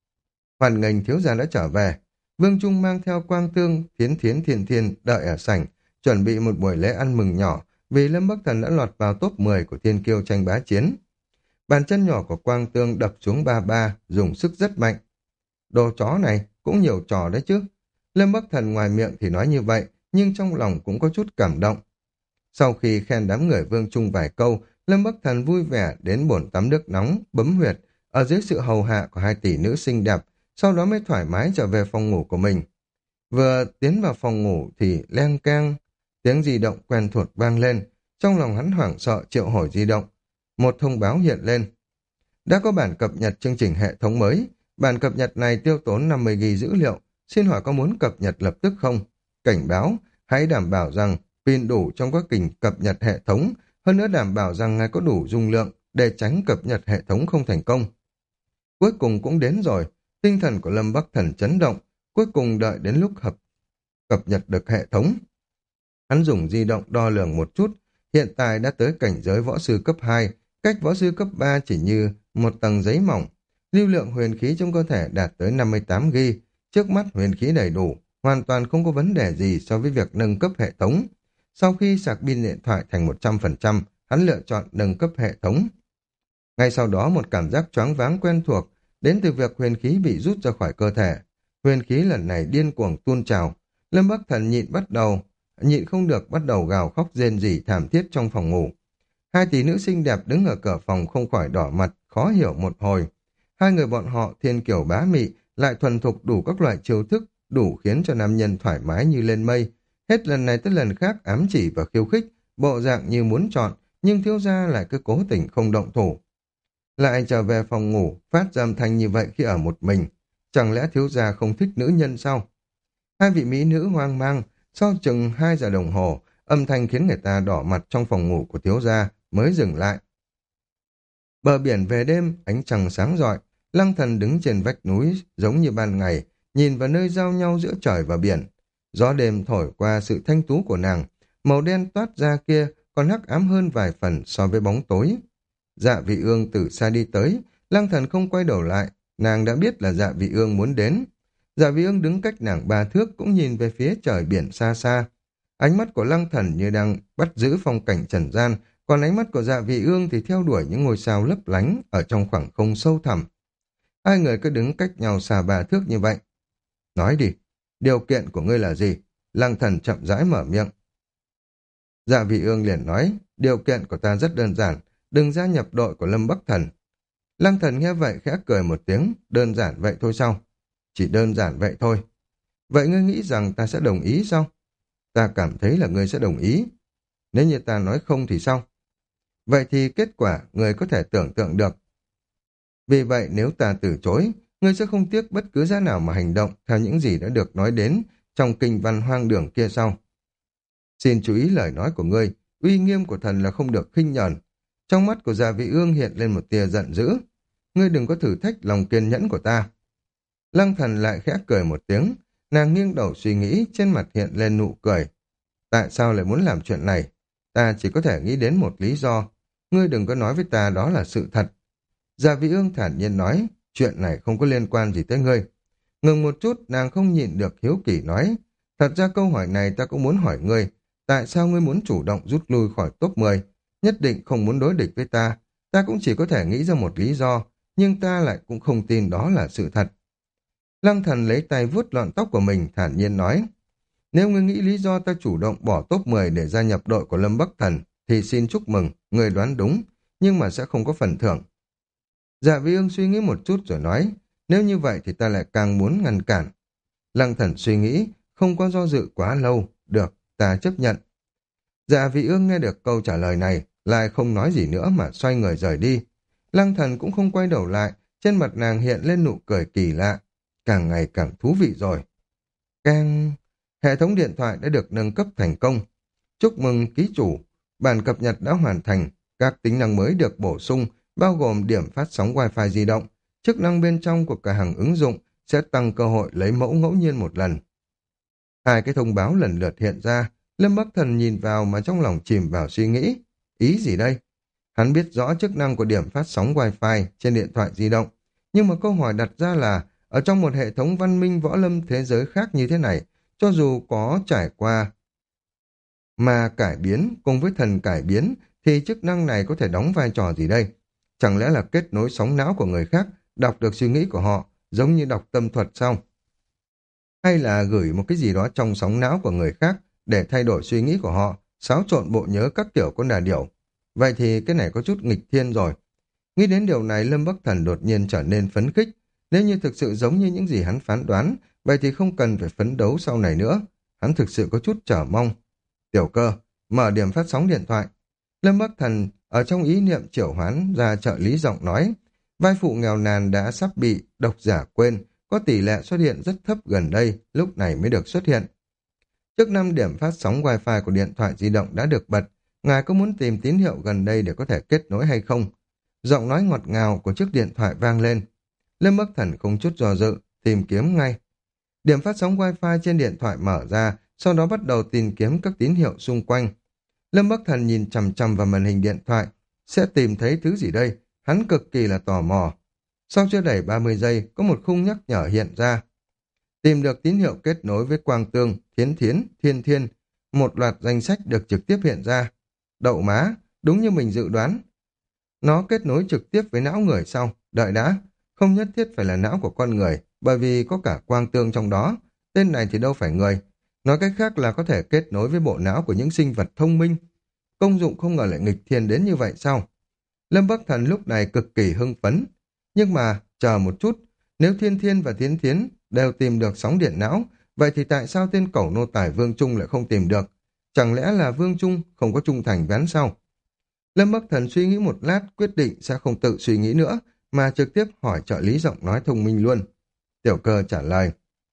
Hoàn nghênh thiếu gia đã trở về. Vương Trung mang theo Quang Tương, Thiến Thiến Thiên Thiên đợi ở sảnh, chuẩn bị một buổi lễ ăn mừng nhỏ vì Lâm Bắc Thần đã lọt vào top mười của Thiên Kiêu tranh bá chiến. Bàn chân nhỏ của Quang Tương đập xuống ba ba, dùng sức rất mạnh. Đồ chó này cũng nhiều trò đấy chứ. Lâm Bắc Thần ngoài miệng thì nói như vậy, nhưng trong lòng cũng có chút cảm động. Sau khi khen đám người Vương Trung vài câu, Lâm Bắc Thần vui vẻ đến bồn tắm nước nóng, bấm huyệt, ở dưới sự hầu hạ của hai tỷ nữ xinh đẹp, sau đó mới thoải mái trở về phòng ngủ của mình. Vừa tiến vào phòng ngủ thì leng keng, tiếng di động quen thuộc vang lên, trong lòng hắn hoảng sợ triệu hồi di động. Một thông báo hiện lên. Đã có bản cập nhật chương trình hệ thống mới, bản cập nhật này tiêu tốn năm mươi gi bi dữ liệu, xin hỏi có muốn cập nhật lập tức không? Cảnh báo, hãy đảm bảo rằng pin đủ trong quá trình cập nhật hệ thống, hơn nữa đảm bảo rằng ngài có đủ dung lượng để tránh cập nhật hệ thống không thành công. Cuối cùng cũng đến rồi, tinh thần của Lâm Bắc Thần chấn động, cuối cùng đợi đến lúc hợp cập nhật được hệ thống. Hắn dùng di động đo lường một chút, hiện tại đã tới cảnh giới võ sư cấp hai, cách võ sư cấp ba chỉ như một tầng giấy mỏng. Lưu lượng huyền khí trong cơ thể đạt tới năm mươi tám gi bi, trước mắt huyền khí đầy đủ, hoàn toàn không có vấn đề gì so với việc nâng cấp hệ thống. Sau khi sạc pin điện thoại thành một trăm phần trăm, hắn lựa chọn nâng cấp hệ thống. Ngay sau đó một cảm giác choáng váng quen thuộc, đến từ việc huyền khí bị rút ra khỏi cơ thể. Huyền khí lần này điên cuồng tuôn trào. Lâm Bắc Thần nhịn bắt đầu, nhịn không được bắt đầu gào khóc rên rỉ thảm thiết trong phòng ngủ. Hai tỷ nữ xinh đẹp đứng ở cửa phòng không khỏi đỏ mặt, khó hiểu một hồi. Hai người bọn họ thiên kiểu bá mị, lại thuần thục đủ các loại chiêu thức, đủ khiến cho nam nhân thoải mái như lên mây. Hết lần này tới lần khác ám chỉ và khiêu khích, bộ dạng như muốn chọn, nhưng thiếu gia lại cứ cố tình không động thủ. Lại trở về phòng ngủ, phát ra âm thanh như vậy khi ở một mình. Chẳng lẽ thiếu gia không thích nữ nhân sao? Hai vị mỹ nữ hoang mang, sau chừng hai giờ đồng hồ, âm thanh khiến người ta đỏ mặt trong phòng ngủ của thiếu gia mới dừng lại. Bờ biển về đêm, ánh trăng sáng rọi, Lăng Thần đứng trên vách núi giống như ban ngày, nhìn vào nơi giao nhau giữa trời và biển. Gió đêm thổi qua sự thanh tú của nàng, màu đen toát ra kia còn hắc ám hơn vài phần so với bóng tối. Dạ Vị Ương từ xa đi tới, Lăng Thần không quay đầu lại, nàng đã biết là Dạ Vị Ương muốn đến. Dạ Vị Ương đứng cách nàng ba thước cũng nhìn về phía trời biển xa xa. Ánh mắt của Lăng Thần như đang bắt giữ phong cảnh trần gian, còn ánh mắt của Dạ Vị Ương thì theo đuổi những ngôi sao lấp lánh ở trong khoảng không sâu thẳm. Hai người cứ đứng cách nhau xa ba thước như vậy. Nói đi, điều kiện của ngươi là gì? Lăng Thần chậm rãi mở miệng. Dạ Vị Ương liền nói, điều kiện của ta rất đơn giản, đừng gia nhập đội của Lâm Bắc Thần. Lăng Thần nghe vậy khẽ cười một tiếng, đơn giản vậy thôi sao? Chỉ đơn giản vậy thôi. Vậy ngươi nghĩ rằng ta sẽ đồng ý sao? Ta cảm thấy là ngươi sẽ đồng ý. Nếu như ta nói không thì sao? Vậy thì kết quả ngươi có thể tưởng tượng được. Vì vậy nếu ta từ chối, ngươi sẽ không tiếc bất cứ giá nào mà hành động theo những gì đã được nói đến trong kinh văn hoang đường kia sau. Xin chú ý lời nói của ngươi, uy nghiêm của thần là không được khinh nhờn. Trong mắt của Dạ Vị Ương hiện lên một tia giận dữ. Ngươi đừng có thử thách lòng kiên nhẫn của ta. Lăng Thần lại khẽ cười một tiếng, nàng nghiêng đầu suy nghĩ, trên mặt hiện lên nụ cười. Tại sao lại muốn làm chuyện này? Ta chỉ có thể nghĩ đến một lý do. Ngươi đừng có nói với ta đó là sự thật. Dạ Vị Ương thản nhiên nói, chuyện này không có liên quan gì tới ngươi. Ngừng một chút, nàng không nhịn được hiếu kỳ nói, thật ra câu hỏi này ta cũng muốn hỏi ngươi, tại sao ngươi muốn chủ động rút lui khỏi top mười? Nhất định không muốn đối địch với ta, ta cũng chỉ có thể nghĩ ra một lý do, nhưng ta lại cũng không tin đó là sự thật. Lăng Thần lấy tay vuốt lọn tóc của mình, thản nhiên nói, nếu ngươi nghĩ lý do ta chủ động bỏ top mười để gia nhập đội của Lâm Bắc Thần, thì xin chúc mừng, ngươi đoán đúng, nhưng mà sẽ không có phần thưởng. Dạ Vi Ương suy nghĩ một chút rồi nói, nếu như vậy thì ta lại càng muốn ngăn cản. Lăng Thần suy nghĩ, không có do dự quá lâu, được, ta chấp nhận. Dạ Vi Ương nghe được câu trả lời này, lại không nói gì nữa mà xoay người rời đi. Lăng Thần cũng không quay đầu lại, trên mặt nàng hiện lên nụ cười kỳ lạ, càng ngày càng thú vị rồi. Càng... Hệ thống điện thoại đã được nâng cấp thành công. Chúc mừng ký chủ, bản cập nhật đã hoàn thành, các tính năng mới được bổ sung, bao gồm điểm phát sóng Wi-Fi di động, chức năng bên trong của cả hàng ứng dụng sẽ tăng cơ hội lấy mẫu ngẫu nhiên một lần. Hai cái thông báo lần lượt hiện ra, Lâm Bắc Thần nhìn vào mà trong lòng chìm vào suy nghĩ. Ý gì đây? Hắn biết rõ chức năng của điểm phát sóng Wi-Fi trên điện thoại di động, nhưng mà câu hỏi đặt ra là, ở trong một hệ thống văn minh võ lâm thế giới khác như thế này, cho dù có trải qua mà cải biến cùng với thần cải biến, thì chức năng này có thể đóng vai trò gì đây? Chẳng lẽ là kết nối sóng não của người khác, đọc được suy nghĩ của họ, giống như đọc tâm thuật sao? Hay là gửi một cái gì đó trong sóng não của người khác để thay đổi suy nghĩ của họ, xáo trộn bộ nhớ các kiểu con đà điểu? Vậy thì cái này có chút nghịch thiên rồi. Nghĩ đến điều này, Lâm Bắc Thần đột nhiên trở nên phấn khích. Nếu như thực sự giống như những gì hắn phán đoán, vậy thì không cần phải phấn đấu sau này nữa. Hắn thực sự có chút chờ mong. Tiểu Cơ, mở điểm phát sóng điện thoại. Lâm Bắc Thần ở trong ý niệm triệu hoán ra trợ lý giọng nói, vai phụ nghèo nàn đã sắp bị độc giả quên, có tỷ lệ xuất hiện rất thấp gần đây, lúc này mới được xuất hiện. Chức năng điểm phát sóng Wi-Fi của điện thoại di động đã được bật, ngài có muốn tìm tín hiệu gần đây để có thể kết nối hay không? Giọng nói ngọt ngào của chiếc điện thoại vang lên. Lâm Bắc Thần không chút do dự, tìm kiếm ngay. Điểm phát sóng Wi-Fi trên điện thoại mở ra, sau đó bắt đầu tìm kiếm các tín hiệu xung quanh. Lâm Bắc Thần nhìn chằm chằm vào màn hình điện thoại, sẽ tìm thấy thứ gì đây? Hắn cực kỳ là tò mò. Sau chưa đầy ba mươi giây, có một khung nhắc nhở hiện ra. Tìm được tín hiệu kết nối với Quang Tương, Thiến Thiến, Thiên Thiên. Một loạt danh sách được trực tiếp hiện ra. Đậu má, đúng như mình dự đoán. Nó kết nối trực tiếp với não người sau. Đợi đã, không nhất thiết phải là não của con người, bởi vì có cả Quang Tương trong đó. Tên này thì đâu phải người. Nói cách khác là có thể kết nối với bộ não của những sinh vật thông minh. Công dụng không ngờ lại nghịch thiên đến như vậy sao? Lâm Bắc Thần lúc này cực kỳ hưng phấn. Nhưng mà, chờ một chút, nếu Thiên Thiên và Thiến Thiến đều tìm được sóng điện não, vậy thì tại sao tên cẩu nô tài Vương Trung lại không tìm được? Chẳng lẽ là Vương Trung không có trung thành với hắn sao? Lâm Bắc Thần suy nghĩ một lát, quyết định sẽ không tự suy nghĩ nữa, mà trực tiếp hỏi trợ lý giọng nói thông minh luôn. Tiểu Cơ trả lời.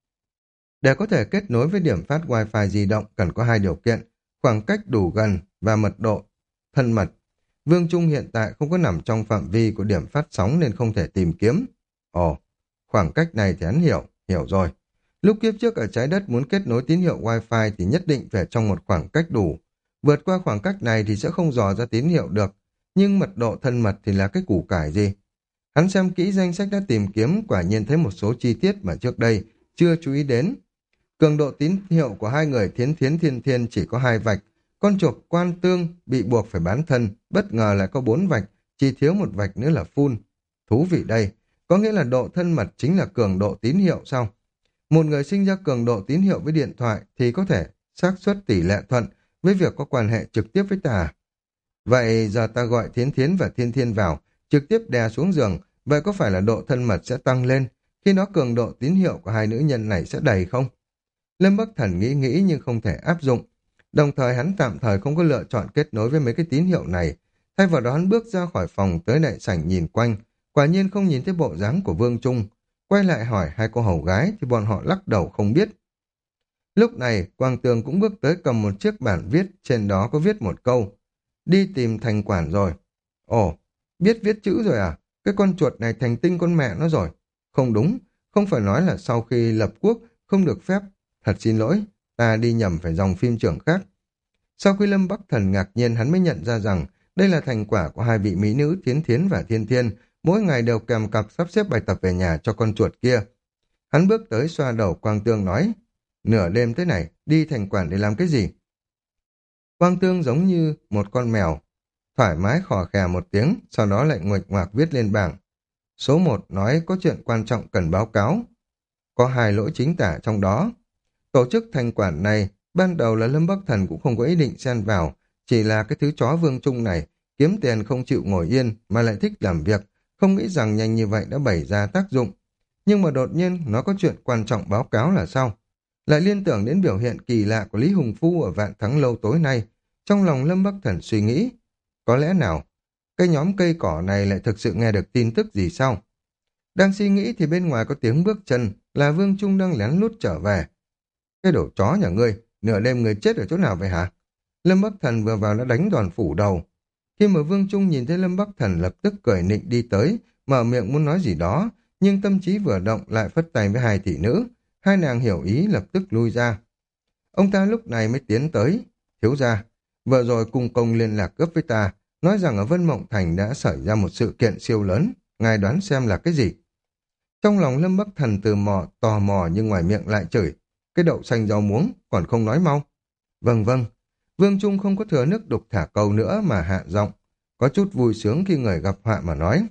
Để có thể kết nối với điểm phát Wi-Fi di động cần có hai điều kiện, khoảng cách đủ gần và mật độ thân mật. Vương Trung hiện tại không có nằm trong phạm vi của điểm phát sóng nên không thể tìm kiếm. Ồ, khoảng cách này thì hắn hiểu, hiểu rồi. Lúc kiếp trước ở trái đất muốn kết nối tín hiệu Wi-Fi thì nhất định phải trong một khoảng cách đủ. Vượt qua khoảng cách này thì sẽ không dò ra tín hiệu được. Nhưng mật độ thân mật thì là cái củ cải gì? Hắn xem kỹ danh sách đã tìm kiếm, quả nhiên thấy một số chi tiết mà trước đây chưa chú ý đến. Cường độ tín hiệu của hai người Thiến Thiến Thiên Thiên chỉ có hai vạch. Con chuột Quan Tương bị buộc phải bán thân, bất ngờ lại có bốn vạch, chỉ thiếu một vạch nữa là full. Thú vị đây, có nghĩa là độ thân mật chính là cường độ tín hiệu sao? Một người sinh ra cường độ tín hiệu với điện thoại thì có thể xác suất tỷ lệ thuận với việc có quan hệ trực tiếp với ta. Vậy giờ ta gọi Thiến Thiến và Thiên Thiên vào, trực tiếp đè xuống giường, vậy có phải là độ thân mật sẽ tăng lên? Khi đó cường độ tín hiệu của hai nữ nhân này sẽ đầy không? Lâm Bắc Thần nghĩ nghĩ nhưng không thể áp dụng. Đồng thời hắn tạm thời không có lựa chọn kết nối với mấy cái tín hiệu này. Thay vào đó hắn bước ra khỏi phòng tới đại sảnh nhìn quanh, quả nhiên không nhìn thấy bộ dáng của Vương Trung. Quay lại hỏi hai cô hầu gái thì bọn họ lắc đầu không biết. Lúc này, Quang Tường cũng bước tới cầm một chiếc bản viết, trên đó có viết một câu. Đi tìm thành quản rồi. Ồ, biết viết chữ rồi à? Cái con chuột này thành tinh con mẹ nó rồi. Không đúng, không phải nói là sau khi lập quốc không được phép. Thật xin lỗi, ta đi nhầm phải dòng phim trưởng khác. Sau khi Lâm Bắc Thần ngạc nhiên hắn mới nhận ra rằng đây là thành quả của hai vị mỹ nữ Thiến Thiến và Thiên Thiên, mỗi ngày đều kèm cặp sắp xếp bài tập về nhà cho con chuột kia. Hắn bước tới xoa đầu Quang Tương nói, nửa đêm thế này, đi thành quản để làm cái gì? Quang Tương giống như một con mèo, thoải mái khò khè một tiếng, sau đó lại nguệch ngoạc viết lên bảng. Số một nói có chuyện quan trọng cần báo cáo. Có hai lỗi chính tả trong đó. Tổ chức thành quản này, ban đầu là Lâm Bắc Thần cũng không có ý định xen vào, chỉ là cái thứ chó Vương Trung này, kiếm tiền không chịu ngồi yên mà lại thích làm việc, không nghĩ rằng nhanh như vậy đã bày ra tác dụng. Nhưng mà đột nhiên nó có chuyện quan trọng báo cáo là sao? Lại liên tưởng đến biểu hiện kỳ lạ của Lý Hùng Phu ở Vạn Thắng Lâu tối nay. Trong lòng Lâm Bắc Thần suy nghĩ, có lẽ nào, cái nhóm cây cỏ này lại thực sự nghe được tin tức gì sao? Đang suy nghĩ thì bên ngoài có tiếng bước chân, là Vương Trung đang lén lút trở về. Cái đồ chó nhà ngươi, nửa đêm người chết ở chỗ nào vậy hả? Lâm Bắc Thần vừa vào đã đánh đòn phủ đầu. Khi mà Vương Trung nhìn thấy Lâm Bắc Thần lập tức cười nịnh đi tới, mở miệng muốn nói gì đó, nhưng tâm trí vừa động lại phất tay với hai thị nữ. Hai nàng hiểu ý lập tức lui ra. Ông ta lúc này mới tiến tới. Thiếu gia, vừa rồi cung công liên lạc gấp với ta, nói rằng ở Vân Mộng Thành đã xảy ra một sự kiện siêu lớn. Ngài đoán xem là cái gì? Trong lòng Lâm Bắc Thần từ mò, tò mò nhưng ngoài miệng lại chửi. Cái đậu xanh rau muống, còn không nói mau. Vâng vâng, Vương Trung không có thừa nước đục thả câu nữa mà hạ giọng, có chút vui sướng khi người gặp họa mà nói.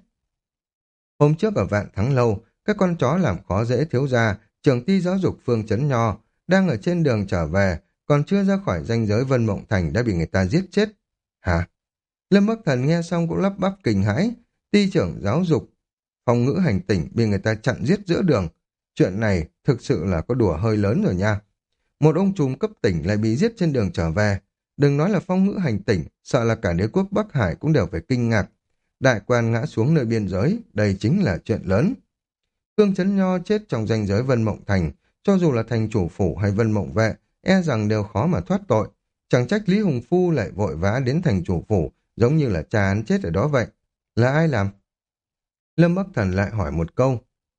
Hôm trước ở Vạn Thắng Lâu, các con chó làm khó dễ thiếu gia, trưởng ty giáo dục Phương Chấn Nho, đang ở trên đường trở về, còn chưa ra khỏi ranh giới Vân Mộng Thành đã bị người ta giết chết. Hả? Lâm Bắc Thần nghe xong cũng lắp bắp kinh hãi, ty trưởng giáo dục, phòng ngữ hành tỉnh bị người ta chặn giết giữa đường. Chuyện này thực sự là có đùa hơi lớn rồi nha. Một ông trùm cấp tỉnh lại bị giết trên đường trở về. Đừng nói là phong ngữ hành tỉnh, sợ là cả đế quốc Bắc Hải cũng đều phải kinh ngạc. Đại quan ngã xuống nơi biên giới, đây chính là chuyện lớn. Phương Chấn Nho chết trong ranh giới Vân Mộng Thành, cho dù là thành chủ phủ hay Vân Mộng Vệ, e rằng đều khó mà thoát tội. Chẳng trách Lý Hùng Phu lại vội vã đến thành chủ phủ, giống như là cha hắn chết ở đó vậy. Là ai làm? Lâm Bắc Thần lại hỏi một câu.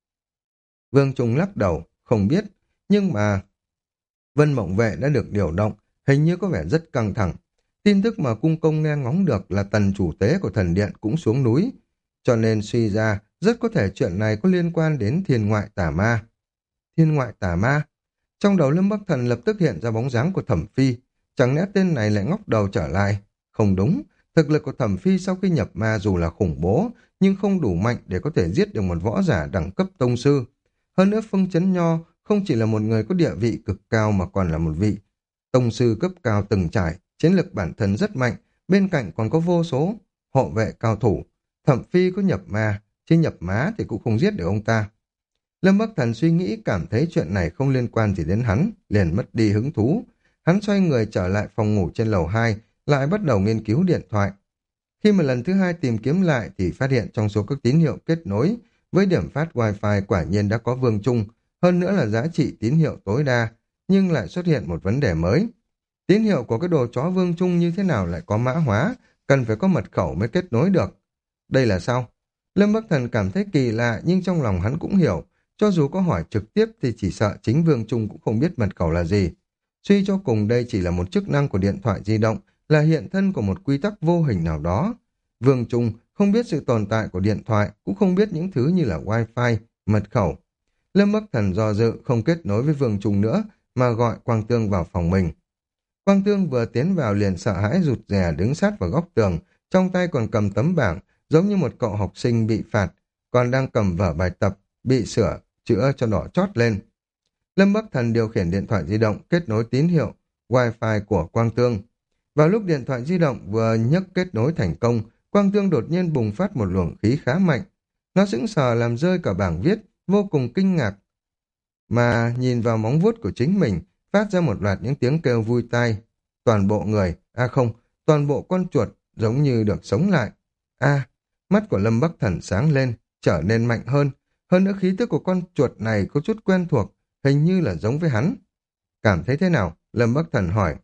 Vương Trung lắc đầu, không biết, nhưng mà Vân Mộng Vệ đã được điều động, hình như có vẻ rất căng thẳng. Tin tức mà cung công nghe ngóng được là tần chủ tế của thần điện cũng xuống núi, cho nên suy ra rất có thể chuyện này có liên quan đến thiên ngoại tà ma. Thiên ngoại tà ma? Trong đầu Lâm Bắc Thần lập tức hiện ra bóng dáng của Thẩm Phi, chẳng lẽ tên này lại ngóc đầu trở lại? Không đúng, thực lực của Thẩm Phi sau khi nhập ma dù là khủng bố, nhưng không đủ mạnh để có thể giết được một võ giả đẳng cấp tông sư. Hơn nữa Phương Chấn Nho không chỉ là một người có địa vị cực cao mà còn là một vị tông sư cấp cao từng trải, chiến lực bản thân rất mạnh, bên cạnh còn có vô số hộ vệ cao thủ. Thẩm Phi có nhập ma, chứ nhập má thì cũng không giết được ông ta. Lâm Bắc Thần suy nghĩ cảm thấy chuyện này không liên quan gì đến hắn, liền mất đi hứng thú. Hắn xoay người trở lại phòng ngủ trên lầu hai, lại bắt đầu nghiên cứu điện thoại. Khi mà lần thứ hai tìm kiếm lại thì phát hiện trong số các tín hiệu kết nối với điểm phát Wi-Fi quả nhiên đã có Vương Trung, hơn nữa là giá trị tín hiệu tối đa, nhưng lại xuất hiện một vấn đề mới. Tín hiệu của cái đồ chó Vương Trung như thế nào lại có mã hóa, cần phải có mật khẩu mới kết nối được. Đây là sao? Lâm Bắc Thần cảm thấy kỳ lạ nhưng trong lòng hắn cũng hiểu, cho dù có hỏi trực tiếp thì chỉ sợ chính Vương Trung cũng không biết mật khẩu là gì. Suy cho cùng đây chỉ là một chức năng của điện thoại di động, là hiện thân của một quy tắc vô hình nào đó. Vương Trung không biết sự tồn tại của điện thoại, cũng không biết những thứ như là Wi-Fi, mật khẩu. Lâm Bắc Thần do dự không kết nối với Vương Trung nữa, mà gọi Quang Tương vào phòng mình. Quang Tương vừa tiến vào liền sợ hãi rụt rè đứng sát vào góc tường, trong tay còn cầm tấm bảng, giống như một cậu học sinh bị phạt, còn đang cầm vở bài tập, bị sửa, chữa cho đỏ chót lên. Lâm Bắc Thần điều khiển điện thoại di động kết nối tín hiệu Wi-Fi của Quang Tương. Vào lúc điện thoại di động vừa nhấc kết nối thành công, Quang Tương đột nhiên bùng phát một luồng khí khá mạnh. Nó sững sờ làm rơi cả bảng viết, vô cùng kinh ngạc. Mà nhìn vào móng vuốt của chính mình, phát ra một loạt những tiếng kêu vui tai. Toàn bộ người, à không, toàn bộ con chuột giống như được sống lại. A, mắt của Lâm Bắc Thần sáng lên, trở nên mạnh hơn. Hơn nữa khí tức của con chuột này có chút quen thuộc, hình như là giống với hắn. Cảm thấy thế nào? Lâm Bắc Thần hỏi.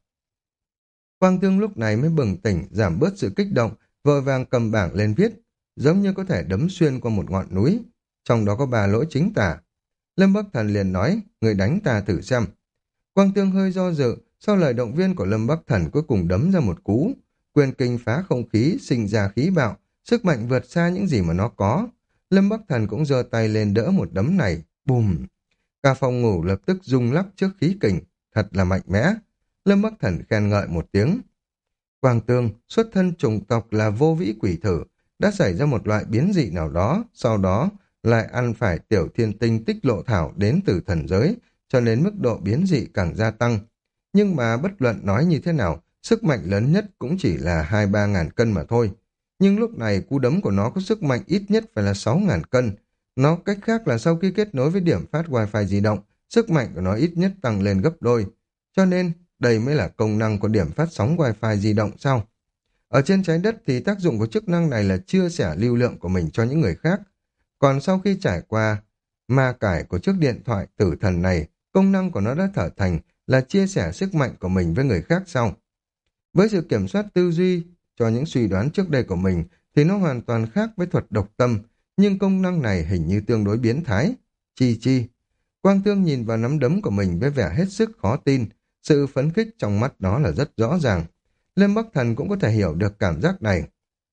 Quang Tương lúc này mới bừng tỉnh, giảm bớt sự kích động, vội vàng cầm bảng lên viết, giống như có thể đấm xuyên qua một ngọn núi. Trong đó có ba lỗi chính tả. Lâm Bắc Thần liền nói, người đánh ta thử xem. Quang Tương hơi do dự, sau lời động viên của Lâm Bắc Thần cuối cùng đấm ra một cú. Quyền kinh phá không khí, sinh ra khí bạo, sức mạnh vượt xa những gì mà nó có. Lâm Bắc Thần cũng giơ tay lên đỡ một đấm này, bùm. Cả phòng ngủ lập tức rung lắc trước khí kình, thật là mạnh mẽ. Lâm Bắc Thần khen ngợi một tiếng. Quang Tương, xuất thân chủng tộc là vô vĩ quỷ thử, đã xảy ra một loại biến dị nào đó, sau đó lại ăn phải tiểu thiên tinh tích lộ thảo đến từ thần giới, cho nên mức độ biến dị càng gia tăng. Nhưng mà bất luận nói như thế nào, sức mạnh lớn nhất cũng chỉ là hai ba ngàn cân mà thôi. Nhưng lúc này cú đấm của nó có sức mạnh ít nhất phải là sáu ngàn cân. Nó cách khác là sau khi kết nối với điểm phát wifi di động, sức mạnh của nó ít nhất tăng lên gấp đôi. Cho nên, đây mới là công năng của điểm phát sóng wifi di động sao? Ở trên trái đất thì tác dụng của chức năng này là chia sẻ lưu lượng của mình cho những người khác. Còn sau khi trải qua ma cải của chiếc điện thoại tử thần này, công năng của nó đã trở thành là chia sẻ sức mạnh của mình với người khác sau. Với sự kiểm soát tư duy cho những suy đoán trước đây của mình thì nó hoàn toàn khác với thuật độc tâm, nhưng công năng này hình như tương đối biến thái. Chi chi. Quang Tương nhìn vào nắm đấm của mình với vẻ hết sức khó tin, sự phấn khích trong mắt nó là rất rõ ràng. Lâm Bắc Thần cũng có thể hiểu được cảm giác này.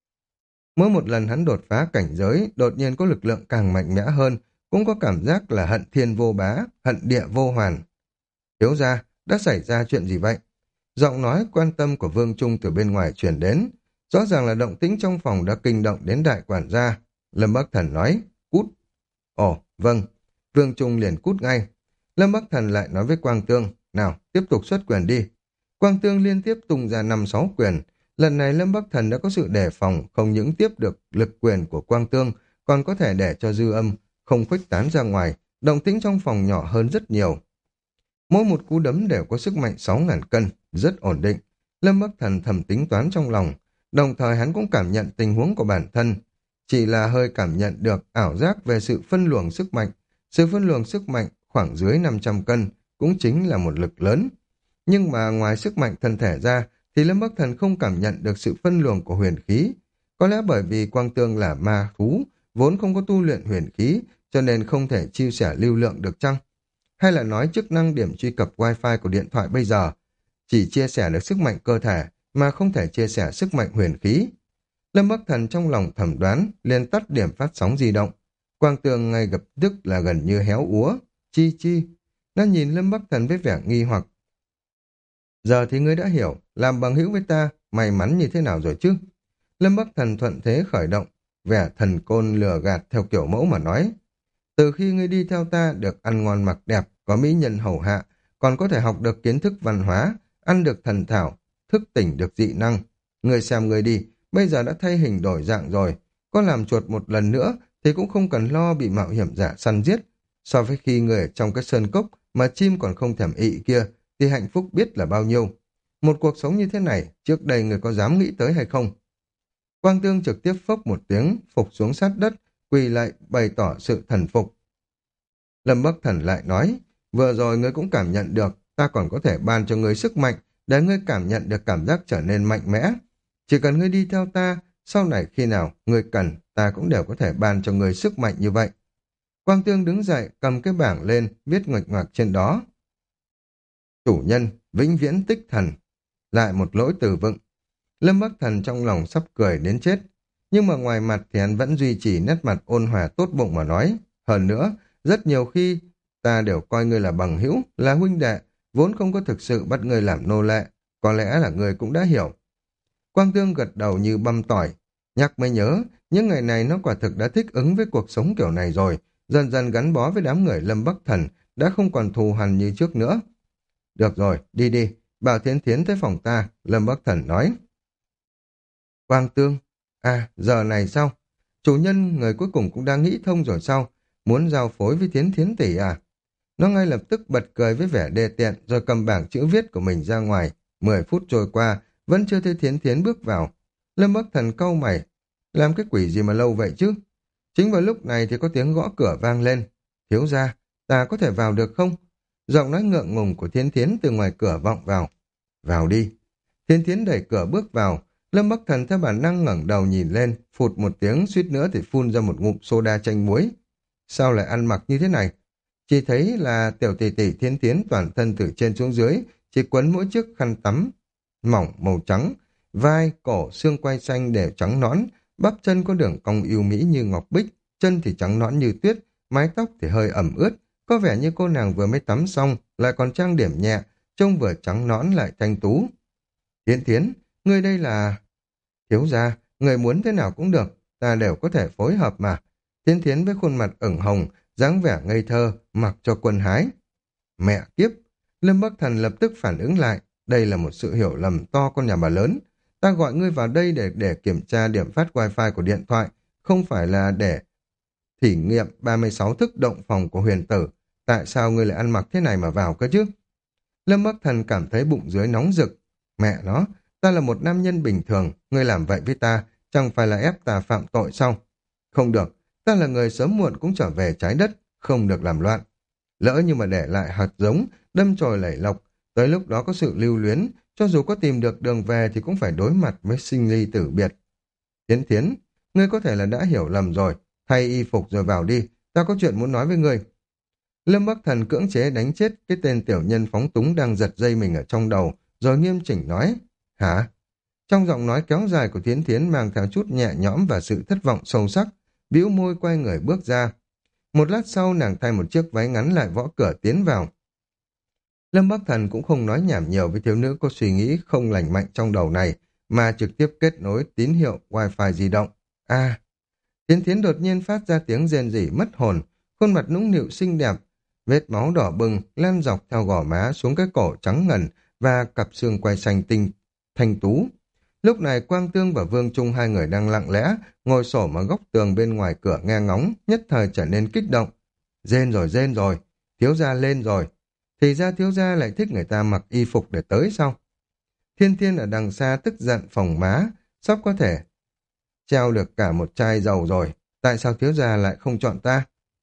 Mỗi một lần hắn đột phá cảnh giới, đột nhiên có lực lượng càng mạnh mẽ hơn, cũng có cảm giác là hận thiên vô bá, hận địa vô hoàn. Thiếu gia, đã xảy ra chuyện gì vậy? Giọng nói quan tâm của Vương Trung từ bên ngoài truyền đến. Rõ ràng là động tĩnh trong phòng đã kinh động đến đại quản gia. Lâm Bắc Thần nói, cút. Ồ, vâng. Vương Trung liền cút ngay. Lâm Bắc Thần lại nói với Quang Tương, nào, tiếp tục xuất quyền đi. Quang Tương liên tiếp tung ra năm sáu quyền. Lần này Lâm Bắc Thần đã có sự đề phòng, không những tiếp được lực quyền của Quang Tương, còn có thể để cho dư âm không khuếch tán ra ngoài, động tĩnh trong phòng nhỏ hơn rất nhiều. Mỗi một cú đấm đều có sức mạnh sáu ngàn cân, rất ổn định. Lâm Bắc Thần thầm tính toán trong lòng, đồng thời hắn cũng cảm nhận tình huống của bản thân. Chỉ là hơi cảm nhận được ảo giác về sự phân luồng sức mạnh. Sự phân luồng sức mạnh khoảng dưới năm trăm cân cũng chính là một lực lớn. Nhưng mà ngoài sức mạnh thân thể ra thì Lâm Bắc Thần không cảm nhận được sự phân luồng của huyền khí. Có lẽ bởi vì Quang Tương là ma thú, vốn không có tu luyện huyền khí, cho nên không thể chia sẻ lưu lượng được chăng? Hay là nói chức năng điểm truy cập wifi của điện thoại bây giờ chỉ chia sẻ được sức mạnh cơ thể mà không thể chia sẻ sức mạnh huyền khí? Lâm Bắc Thần trong lòng thẩm đoán, liền tắt điểm phát sóng di động. Quang Tương ngay lập tức là gần như héo úa. Chi chi. Nó nhìn Lâm Bắc Thần với vẻ nghi hoặc. Giờ thì ngươi đã hiểu, làm bằng hữu với ta, may mắn như thế nào rồi chứ? Lâm Bắc Thần thuận thế khởi động, vẻ thần côn lừa gạt theo kiểu mẫu mà nói. Từ khi ngươi đi theo ta được ăn ngon mặc đẹp, có mỹ nhân hầu hạ, còn có thể học được kiến thức văn hóa, ăn được thần thảo, thức tỉnh được dị năng. Ngươi xem ngươi đi, bây giờ đã thay hình đổi dạng rồi. Có làm chuột một lần nữa thì cũng không cần lo bị mạo hiểm giả săn giết. So với khi người ở trong cái sơn cốc mà chim còn không thèm ị kia, thì hạnh phúc biết là bao nhiêu. Một cuộc sống như thế này, trước đây người có dám nghĩ tới hay không? Quang Tương trực tiếp phốc một tiếng, phục xuống sát đất, quỳ lại bày tỏ sự thần phục. Lâm Bắc Thần lại nói, vừa rồi ngươi cũng cảm nhận được, ta còn có thể ban cho ngươi sức mạnh, để ngươi cảm nhận được cảm giác trở nên mạnh mẽ. Chỉ cần ngươi đi theo ta, sau này khi nào ngươi cần, ta cũng đều có thể ban cho ngươi sức mạnh như vậy. Quang Tương đứng dậy, cầm cái bảng lên, viết ngoạch ngoạc trên đó. Chủ nhân, vĩnh viễn tích thần. Lại một lỗi từ vựng. Lâm Bắc Thần trong lòng sắp cười đến chết. Nhưng mà ngoài mặt thì hắn vẫn duy trì nét mặt ôn hòa tốt bụng mà nói. Hơn nữa, rất nhiều khi ta đều coi ngươi là bằng hữu, là huynh đệ, vốn không có thực sự bắt ngươi làm nô lệ. Có lẽ là ngươi cũng đã hiểu. Quang Tương gật đầu như băm tỏi. Nhắc mới nhớ, những ngày này nó quả thực đã thích ứng với cuộc sống kiểu này rồi, dần dần gắn bó với đám người Lâm Bắc Thần, đã không còn thù hằn như trước nữa. Được rồi, đi đi, bảo Thiến Thiến tới phòng ta, Lâm Bắc Thần nói. Quang Tương, à, giờ này sao? Chủ nhân, người cuối cùng cũng đang nghĩ thông rồi sao? Muốn giao phối với Thiến Thiến tỷ à? Nó ngay lập tức bật cười với vẻ đê tiện rồi cầm bảng chữ viết của mình ra ngoài. Mười phút trôi qua, vẫn chưa thấy Thiến Thiến bước vào. Lâm Bắc Thần cau mày. Làm cái quỷ gì mà lâu vậy chứ? Chính vào lúc này thì có tiếng gõ cửa vang lên. Thiếu gia, ta có thể vào được không? Giọng nói ngượng ngùng của Thiến Thiến từ ngoài cửa vọng vào. Vào đi. Thiến Thiến đẩy cửa bước vào. Lâm Bắc Thần theo bản năng ngẩng đầu nhìn lên, phụt một tiếng suýt nữa thì phun ra một ngụm soda chanh muối. Sao lại ăn mặc như thế này? Chỉ thấy là tiểu tỷ tỷ Thiến Thiến toàn thân từ trên xuống dưới, chỉ quấn mỗi chiếc khăn tắm mỏng màu trắng, vai, cổ, xương quai xanh đều trắng nõn, bắp chân có đường cong yêu mỹ như ngọc bích, chân thì trắng nõn như tuyết, mái tóc thì hơi ẩm ướt, có vẻ như cô nàng vừa mới tắm xong, lại còn trang điểm nhẹ, trông vừa trắng nõn lại thanh tú. Thiến Thiến, ngươi đây là... Thiếu gia, người muốn thế nào cũng được, ta đều có thể phối hợp mà. Thiến Thiến với khuôn mặt ửng hồng, dáng vẻ ngây thơ, mặc cho quân hái. Mẹ kiếp! Lâm Bắc Thần lập tức phản ứng lại, đây là một sự hiểu lầm to con nhà bà lớn. Ta gọi ngươi vào đây để để kiểm tra điểm phát wifi của điện thoại, không phải là để thử nghiệm ba mươi sáu thức động phòng của huyền tử. Tại sao ngươi lại ăn mặc thế này mà vào cơ chứ? Lâm Bắc Thần cảm thấy bụng dưới nóng rực. Mẹ nó, ta là một nam nhân bình thường, ngươi làm vậy với ta, chẳng phải là ép ta phạm tội sao? Không được, ta là người sớm muộn cũng trở về trái đất, không được làm loạn. Lỡ như mà để lại hạt giống, đâm chồi lẩy lộc, tới lúc đó có sự lưu luyến, cho dù có tìm được đường về thì cũng phải đối mặt với sinh ly tử biệt. Thiến Thiến, ngươi có thể là đã hiểu lầm rồi, thay y phục rồi vào đi, ta có chuyện muốn nói với ngươi. Lâm Bắc Thần cưỡng chế đánh chết cái tên tiểu nhân phóng túng đang giật dây mình ở trong đầu, rồi nghiêm chỉnh nói, hả? Trong giọng nói kéo dài của Thiến Thiến mang theo chút nhẹ nhõm và sự thất vọng sâu sắc, bĩu môi quay người bước ra. Một lát sau nàng thay một chiếc váy ngắn lại võ cửa tiến vào. Lâm Bắc Thần cũng không nói nhảm nhiều với thiếu nữ có suy nghĩ không lành mạnh trong đầu này, mà trực tiếp kết nối tín hiệu wifi di động. À, Thiến Thiến đột nhiên phát ra tiếng rên rỉ mất hồn, khuôn mặt nũng nịu xinh đẹp, vết máu đỏ bừng lan dọc theo gò má xuống cái cổ trắng ngần và cặp xương quai xanh tinh thanh tú. Lúc này Quang Tương và Vương Trung hai người đang lặng lẽ ngồi xổm ở góc tường bên ngoài cửa nghe ngóng, nhất thời trở nên kích động. Rên rồi rên rồi, thiếu gia lên rồi. Thì ra thiếu gia lại thích người ta mặc y phục để tới sao? Thiên Thiên ở đằng xa tức giận phồng má, sắp có thể treo được cả một chai dầu rồi. Tại sao thiếu gia lại không chọn ta?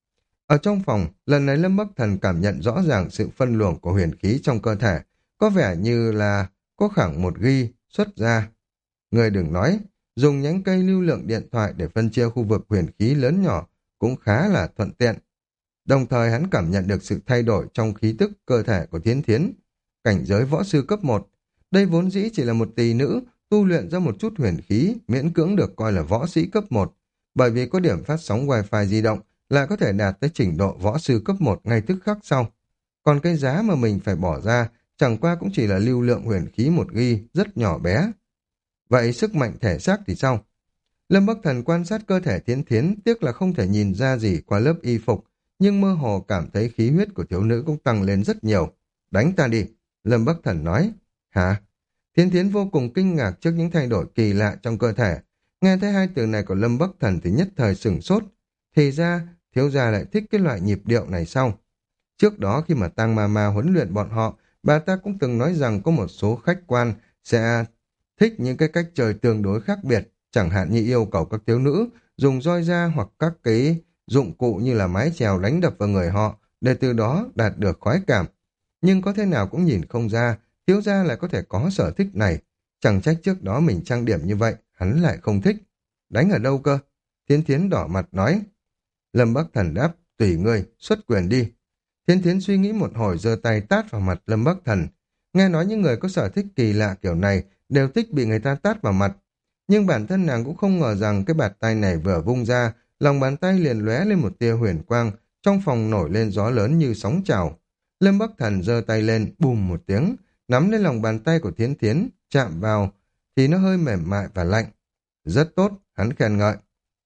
Ở trong phòng, lần này Lâm Bắc Thần cảm nhận rõ ràng sự phân luồng của huyền khí trong cơ thể, có vẻ như là có khoảng một ghi xuất ra. Người đừng nói, dùng nhánh cây lưu lượng điện thoại để phân chia khu vực huyền khí lớn nhỏ cũng khá là thuận tiện. Đồng thời hắn cảm nhận được sự thay đổi trong khí tức cơ thể của Thiến Thiến. Cảnh giới võ sư cấp một, đây vốn dĩ chỉ là một tỳ nữ, tu luyện ra một chút huyền khí, miễn cưỡng được coi là võ sĩ cấp một, bởi vì có điểm phát sóng wifi di động, lại có thể đạt tới trình độ võ sư cấp một ngay tức khắc sau. Còn cái giá mà mình phải bỏ ra, chẳng qua cũng chỉ là lưu lượng huyền khí một ghi, rất nhỏ bé. Vậy sức mạnh thể xác thì sao? Lâm Bắc Thần quan sát cơ thể Thiến Thiến, tiếc là không thể nhìn ra gì qua lớp y phục, nhưng mơ hồ cảm thấy khí huyết của thiếu nữ cũng tăng lên rất nhiều. Đánh ta đi, Lâm Bắc Thần nói. Hả? Thiến Thiến vô cùng kinh ngạc trước những thay đổi kỳ lạ trong cơ thể. Nghe thấy hai từ này của Lâm Bắc Thần thì nhất thời sửng sốt. Thì ra, thiếu gia lại thích cái loại nhịp điệu này sao? Trước đó khi mà Tang Ma Ma huấn luyện bọn họ, bà ta cũng từng nói rằng có một số khách quan sẽ thích những cái cách chơi tương đối khác biệt, chẳng hạn như yêu cầu các thiếu nữ dùng roi da hoặc các cái dụng cụ như là mái chèo đánh đập vào người họ, để từ đó đạt được khoái cảm. Nhưng có thế nào cũng nhìn không ra, thiếu gia lại có thể có sở thích này. Chẳng trách trước đó mình trang điểm như vậy, hắn lại không thích. Đánh ở đâu cơ? Thiến Thiến đỏ mặt nói. Lâm Bắc Thần đáp, tùy ngươi, xuất quyền đi. Thiến Thiến suy nghĩ một hồi giơ tay tát vào mặt Lâm Bắc Thần. Nghe nói những người có sở thích kỳ lạ kiểu này đều thích bị người ta tát vào mặt. Nhưng bản thân nàng cũng không ngờ rằng cái bạt tay này vừa vung ra, lòng bàn tay liền lóe lên một tia huyền quang, trong phòng nổi lên gió lớn như sóng trào. Lâm Bắc Thần giơ tay lên, bùm một tiếng, nắm lên lòng bàn tay của Thiến Thiến, chạm vào, thì nó hơi mềm mại và lạnh. Rất tốt, hắn khen ngợi.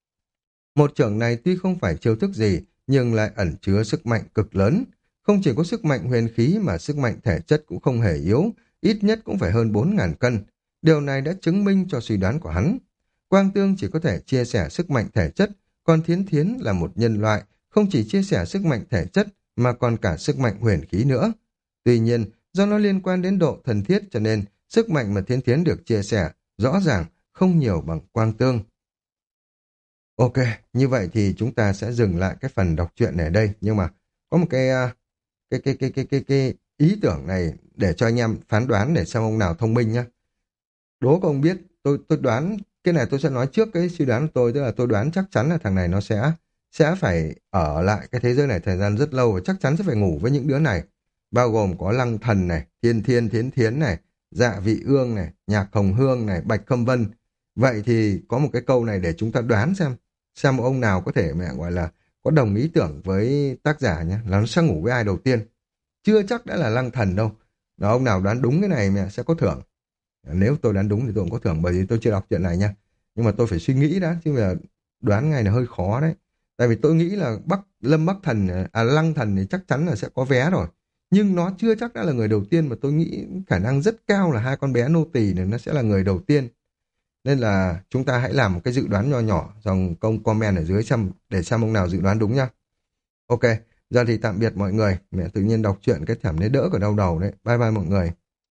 Một chưởng này tuy không phải chiêu thức gì, nhưng lại ẩn chứa sức mạnh cực lớn. Không chỉ có sức mạnh huyền khí mà sức mạnh thể chất cũng không hề yếu, ít nhất cũng phải hơn bốn ngàn cân. Điều này đã chứng minh cho suy đoán của hắn. Quang Tương chỉ có thể chia sẻ sức mạnh thể chất, còn Thiến Thiến là một nhân loại, không chỉ chia sẻ sức mạnh thể chất mà còn cả sức mạnh huyền khí nữa. Tuy nhiên, do nó liên quan đến độ thần thiết cho nên sức mạnh mà Thiến Thiến được chia sẻ rõ ràng không nhiều bằng Quang Tương. Ok, như vậy thì chúng ta sẽ dừng lại cái phần đọc truyện này ở đây. Nhưng mà có một cái, à, cái, cái, cái, cái, cái, cái ý tưởng này để cho anh em phán đoán để xem ông nào thông minh nhá. Đố các ông biết, tôi tôi đoán, cái này tôi sẽ nói trước cái suy đoán của tôi, tức là tôi đoán chắc chắn là thằng này nó sẽ sẽ phải ở lại cái thế giới này thời gian rất lâu và chắc chắn sẽ phải ngủ với những đứa này. Bao gồm có Lăng Thần này, Thiên Thiên Thiến Thiến này, Dạ Vị Ương này, Nhạc Hồng Hương này, Bạch Khâm Vân. Vậy thì có một cái câu này để chúng ta đoán xem, xem một ông nào có thể mẹ gọi là có đồng ý tưởng với tác giả nhé, là nó sẽ ngủ với ai đầu tiên. Chưa chắc đã là Lăng Thần đâu. Đó, ông nào đoán đúng cái này mẹ sẽ có thưởng. Nếu tôi đoán đúng thì tôi cũng có thưởng, bởi vì tôi chưa đọc chuyện này nha. Nhưng mà tôi phải suy nghĩ đã, chứ là đoán ngày là hơi khó đấy. Tại vì tôi nghĩ là Bắc Lâm Bắc Thần, à Lăng Thần thì chắc chắn là sẽ có vé rồi. Nhưng nó chưa chắc đã là người đầu tiên, mà tôi nghĩ khả năng rất cao là hai con bé nô tỳ này nó sẽ là người đầu tiên. Nên là chúng ta hãy làm một cái dự đoán nho nhỏ dòng công comment ở dưới xem để xem ông nào dự đoán đúng nhá. Ok, giờ thì tạm biệt mọi người. Mẹ tự nhiên đọc truyện cái thảm đấy đỡ cả đau đầu đấy. Bye bye mọi người.